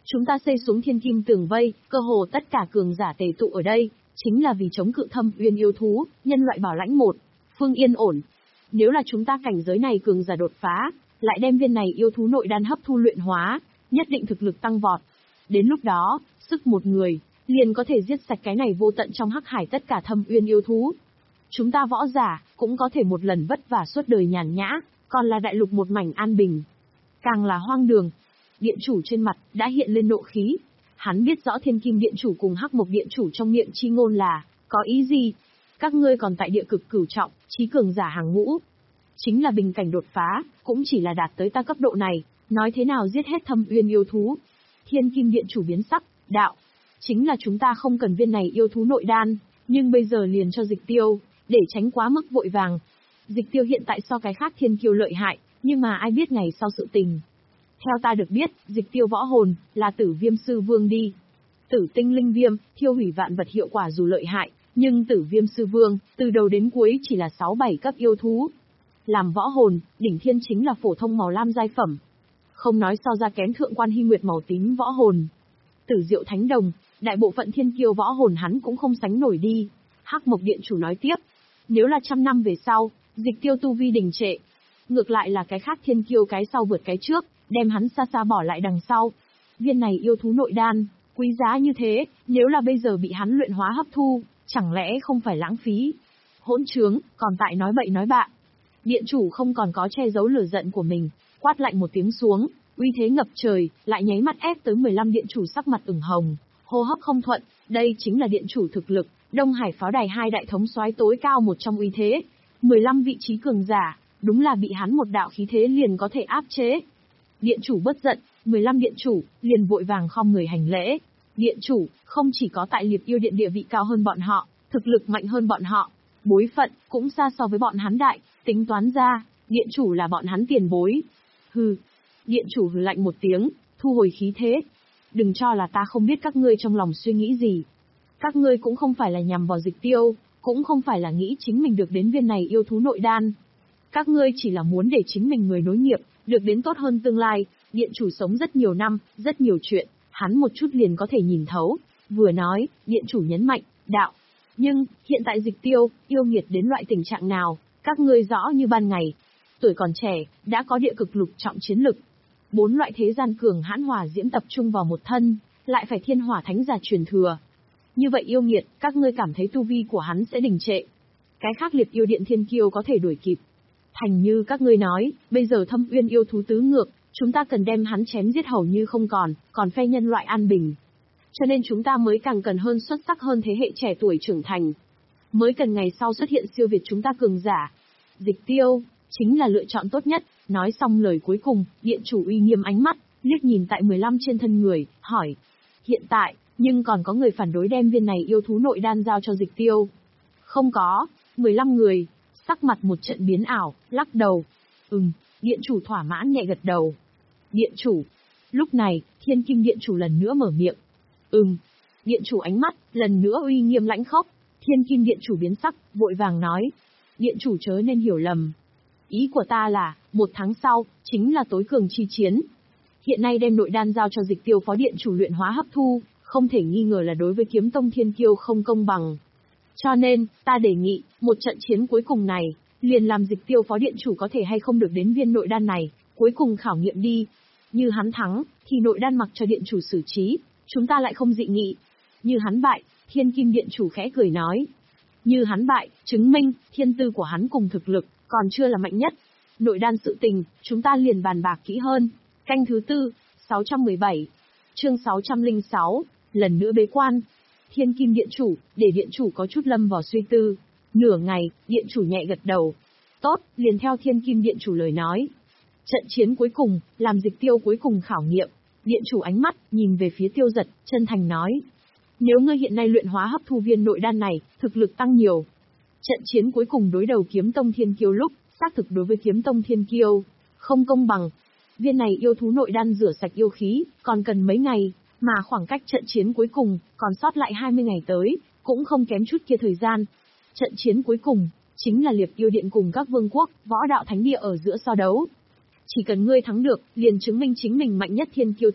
Chúng ta xây xuống thiên kim tường vây, cơ hồ tất cả cường giả tề tụ ở đây, chính là vì chống cự Thâm Uyên yêu thú, nhân loại bảo lãnh một, phương yên ổn. Nếu là chúng ta cảnh giới này cường giả đột phá, lại đem viên này yêu thú nội đan hấp thu luyện hóa, nhất định thực lực tăng vọt. Đến lúc đó, sức một người, liền có thể giết sạch cái này vô tận trong hắc hải tất cả Thâm Uyên yêu thú. Chúng ta võ giả, cũng có thể một lần vất vả suốt đời nhàn nhã, còn là đại lục một mảnh an bình. Càng là hoang đường. Điện chủ trên mặt, đã hiện lên nộ khí. Hắn biết rõ Thiên Kim Điện chủ cùng Hắc Mộc Điện chủ trong miệng chi ngôn là, có ý gì? Các ngươi còn tại địa cực cửu trọng, chí cường giả hàng ngũ. Chính là bình cảnh đột phá, cũng chỉ là đạt tới ta cấp độ này, nói thế nào giết hết Thâm Uyên yêu thú. Thiên Kim Điện chủ biến sắc, đạo. Chính là chúng ta không cần viên này yêu thú nội đan, nhưng bây giờ liền cho Dịch Tiêu, để tránh quá mức vội vàng. Dịch Tiêu hiện tại so cái khác thiên kiêu lợi hại, nhưng mà ai biết ngày sau sự tình. Theo ta được biết, Dịch Tiêu võ hồn, là Tử Viêm Sư Vương đi. Tử tinh linh viêm, thiêu hủy vạn vật hiệu quả dù lợi hại, nhưng Tử Viêm Sư Vương, từ đầu đến cuối chỉ là sáu bảy cấp yêu thú. Làm võ hồn, đỉnh thiên chính là phổ thông màu lam giai phẩm. Không nói so ra kém thượng quan hy nguyệt màu tím võ hồn. Tử Diệu Thánh Đồng, đại bộ phận thiên kiêu võ hồn hắn cũng không sánh nổi đi. Hắc Mộc Điện chủ nói tiếp, nếu là trăm năm về sau, Dịch Tiêu tu vi đình trệ. Ngược lại là cái khác thiên kiêu cái sau vượt cái trước, đem hắn xa xa bỏ lại đằng sau. Viên này yêu thú nội đan, quý giá như thế, nếu là bây giờ bị hắn luyện hóa hấp thu, chẳng lẽ không phải lãng phí? Hỗn trướng, còn tại nói bậy nói bạ. Điện chủ không còn có che giấu lửa giận của mình, quát lạnh một tiếng xuống, uy thế ngập trời, lại nháy mắt ép tới mười lăm điện chủ sắc mặt ửng hồng, hô hấp không thuận, đây chính là điện chủ thực lực, Đông Hải pháo đài hai đại thống soái tối cao một trong uy thế. mười lăm vị trí cường giả, đúng là bị hắn một đạo khí thế liền có thể áp chế. Điện chủ bất giận, mười lăm điện chủ, liền vội vàng khom người hành lễ. Điện chủ, không chỉ có tại Liệp Yêu Điện địa vị cao hơn bọn họ, thực lực mạnh hơn bọn họ, bối phận, cũng xa so với bọn hắn đại, tính toán ra, điện chủ là bọn hắn tiền bối. Hừ, điện chủ hừ lạnh một tiếng, thu hồi khí thế. Đừng cho là ta không biết các ngươi trong lòng suy nghĩ gì. Các ngươi cũng không phải là nhằm vào Dịch Tiêu, cũng không phải là nghĩ chính mình được đến viên này yêu thú nội đan. Các ngươi chỉ là muốn để chính mình người nối nghiệp, được đến tốt hơn tương lai. Điện chủ sống rất nhiều năm, rất nhiều chuyện, hắn một chút liền có thể nhìn thấu. Vừa nói, điện chủ nhấn mạnh, đạo. Nhưng, hiện tại Dịch Tiêu, yêu nghiệt đến loại tình trạng nào, các ngươi rõ như ban ngày. Tuổi còn trẻ, đã có địa cực lục trọng chiến lực. Bốn loại thế gian cường hãn hỏa diễm tập trung vào một thân, lại phải thiên hỏa thánh giả truyền thừa. Như vậy yêu nghiệt, các ngươi cảm thấy tu vi của hắn sẽ đình trệ. Cái khác Liệp Yêu Điện thiên kiêu có thể đuổi kịp. Thành như các ngươi nói, bây giờ Thâm Uyên yêu thú tứ ngược, chúng ta cần đem hắn chém giết hầu như không còn, còn phe nhân loại an bình. Cho nên chúng ta mới càng cần hơn xuất sắc hơn thế hệ trẻ tuổi trưởng thành. Mới cần ngày sau xuất hiện siêu việt chúng ta cường giả. Dịch Tiêu, chính là lựa chọn tốt nhất. Nói xong lời cuối cùng, điện chủ uy nghiêm ánh mắt, liếc nhìn tại mười lăm trên thân người, hỏi. Hiện tại, nhưng còn có người phản đối đem viên này yêu thú nội đan giao cho Dịch Tiêu. Không có, mười lăm người, sắc mặt một trận biến ảo, lắc đầu. Ừm, điện chủ thỏa mãn nhẹ gật đầu. Điện chủ. Lúc này, Thiên Kim Điện chủ lần nữa mở miệng. Ừm. Điện chủ ánh mắt, lần nữa uy nghiêm lãnh khốc. Thiên Kim Điện chủ biến sắc, vội vàng nói. Điện chủ chớ nên hiểu lầm. Ý của ta là, một tháng sau, chính là tối cường chi chiến. Hiện nay đem nội đan giao cho Dịch Tiêu phó điện chủ luyện hóa hấp thu, không thể nghi ngờ là đối với kiếm tông thiên kiêu không công bằng. Cho nên, ta đề nghị, một trận chiến cuối cùng này, liền làm Dịch Tiêu phó điện chủ có thể hay không được đến viên nội đan này, cuối cùng khảo nghiệm đi. Như hắn thắng, thì nội đan mặc cho điện chủ xử trí, chúng ta lại không dị nghị. Như hắn bại, Thiên Kim Điện chủ khẽ cười nói. Như hắn bại, chứng minh, thiên tư của hắn cùng thực lực, còn chưa là mạnh nhất. Nội đan sự tình, chúng ta liền bàn bạc kỹ hơn. Canh thứ tư, sáu trăm mười bảy. Chương sáu trăm lẻ sáu, lần nữa bế quan. Thiên Kim Điện chủ, để điện chủ có chút lâm vào suy tư. Nửa ngày, điện chủ nhẹ gật đầu. Tốt, liền theo Thiên Kim Điện chủ lời nói. Trận chiến cuối cùng, làm Dịch Tiêu cuối cùng khảo nghiệm. Điện chủ ánh mắt, nhìn về phía Tiêu Giật, chân thành nói. Nếu ngươi hiện nay luyện hóa hấp thu viên nội đan này, thực lực tăng nhiều. Trận chiến cuối cùng đối đầu kiếm tông thiên kiêu lúc, xác thực đối với kiếm tông thiên kiêu, không công bằng. Viên này yêu thú nội đan rửa sạch yêu khí, còn cần mấy ngày, mà khoảng cách trận chiến cuối cùng, còn sót lại hai mươi ngày tới, cũng không kém chút kia thời gian. Trận chiến cuối cùng, chính là Liệp Yêu Điện cùng các vương quốc, võ đạo thánh địa ở giữa so đấu. Chỉ cần ngươi thắng được, liền chứng minh chính mình mạnh nhất thiên kiêu thực lực,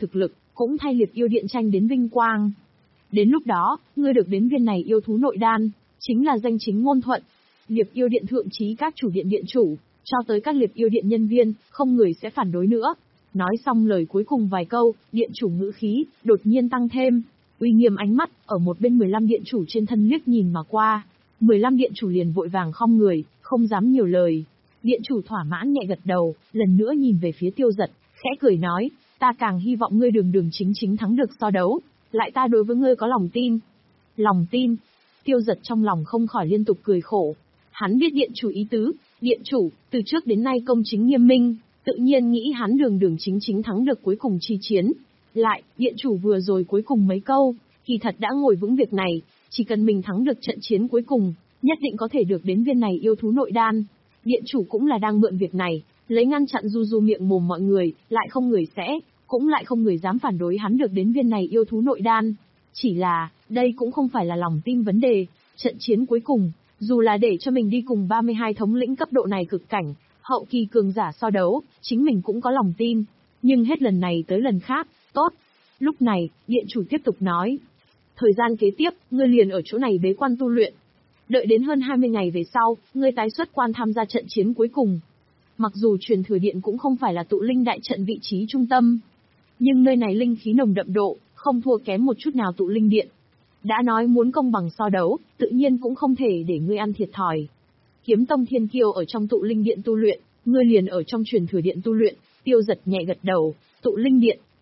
cũng thay liệt yêu điện tranh đến vinh quang. Đến lúc đó, ngươi được đến viên này yêu thú nội đan, chính là danh chính ngôn thuận. Liệp yêu điện thượng chí các chủ điện điện chủ, cho tới các liệp yêu điện nhân viên, không người sẽ phản đối nữa. Nói xong lời cuối cùng vài câu, điện chủ ngữ khí, đột nhiên tăng thêm. Uy nghiêm ánh mắt, ở một bên mười lăm điện chủ trên thân liếc nhìn mà qua. mười lăm điện chủ liền vội vàng khom người, không dám nhiều lời. Điện chủ thỏa mãn nhẹ gật đầu, lần nữa nhìn về phía Tiêu Giật, khẽ cười nói, ta càng hy vọng ngươi đường đường chính chính thắng được so đấu, lại ta đối với ngươi có lòng tin. Lòng tin? Tiêu Giật trong lòng không khỏi liên tục cười khổ. Hắn biết điện chủ ý tứ, điện chủ, từ trước đến nay công chính nghiêm minh, tự nhiên nghĩ hắn đường đường chính chính thắng được cuối cùng chi chiến. Lại, điện chủ vừa rồi cuối cùng mấy câu, kỳ thật đã ngồi vững việc này, chỉ cần mình thắng được trận chiến cuối cùng, nhất định có thể được đến viên này yêu thú nội đan. Điện chủ cũng là đang mượn việc này, lấy ngăn chặn du du miệng mồm mọi người, lại không người sẽ, cũng lại không người dám phản đối hắn được đến viên này yêu thú nội đan. Chỉ là, đây cũng không phải là lòng tin vấn đề, trận chiến cuối cùng, dù là để cho mình đi cùng ba mươi hai thống lĩnh cấp độ này cực cảnh, hậu kỳ cường giả so đấu, chính mình cũng có lòng tin. Nhưng hết lần này tới lần khác, tốt. Lúc này, điện chủ tiếp tục nói. Thời gian kế tiếp, ngươi liền ở chỗ này bế quan tu luyện. Đợi đến hơn hai mươi ngày về sau, ngươi tái xuất quan tham gia trận chiến cuối cùng. Mặc dù truyền thừa điện cũng không phải là tụ linh đại trận vị trí trung tâm, nhưng nơi này linh khí nồng đậm độ, không thua kém một chút nào tụ linh điện. Đã nói muốn công bằng so đấu, tự nhiên cũng không thể để ngươi ăn thiệt thòi. Kiếm tông thiên kiêu ở trong tụ linh điện tu luyện, ngươi liền ở trong truyền thừa điện tu luyện. Tiêu Giật nhẹ gật đầu, tụ linh điện,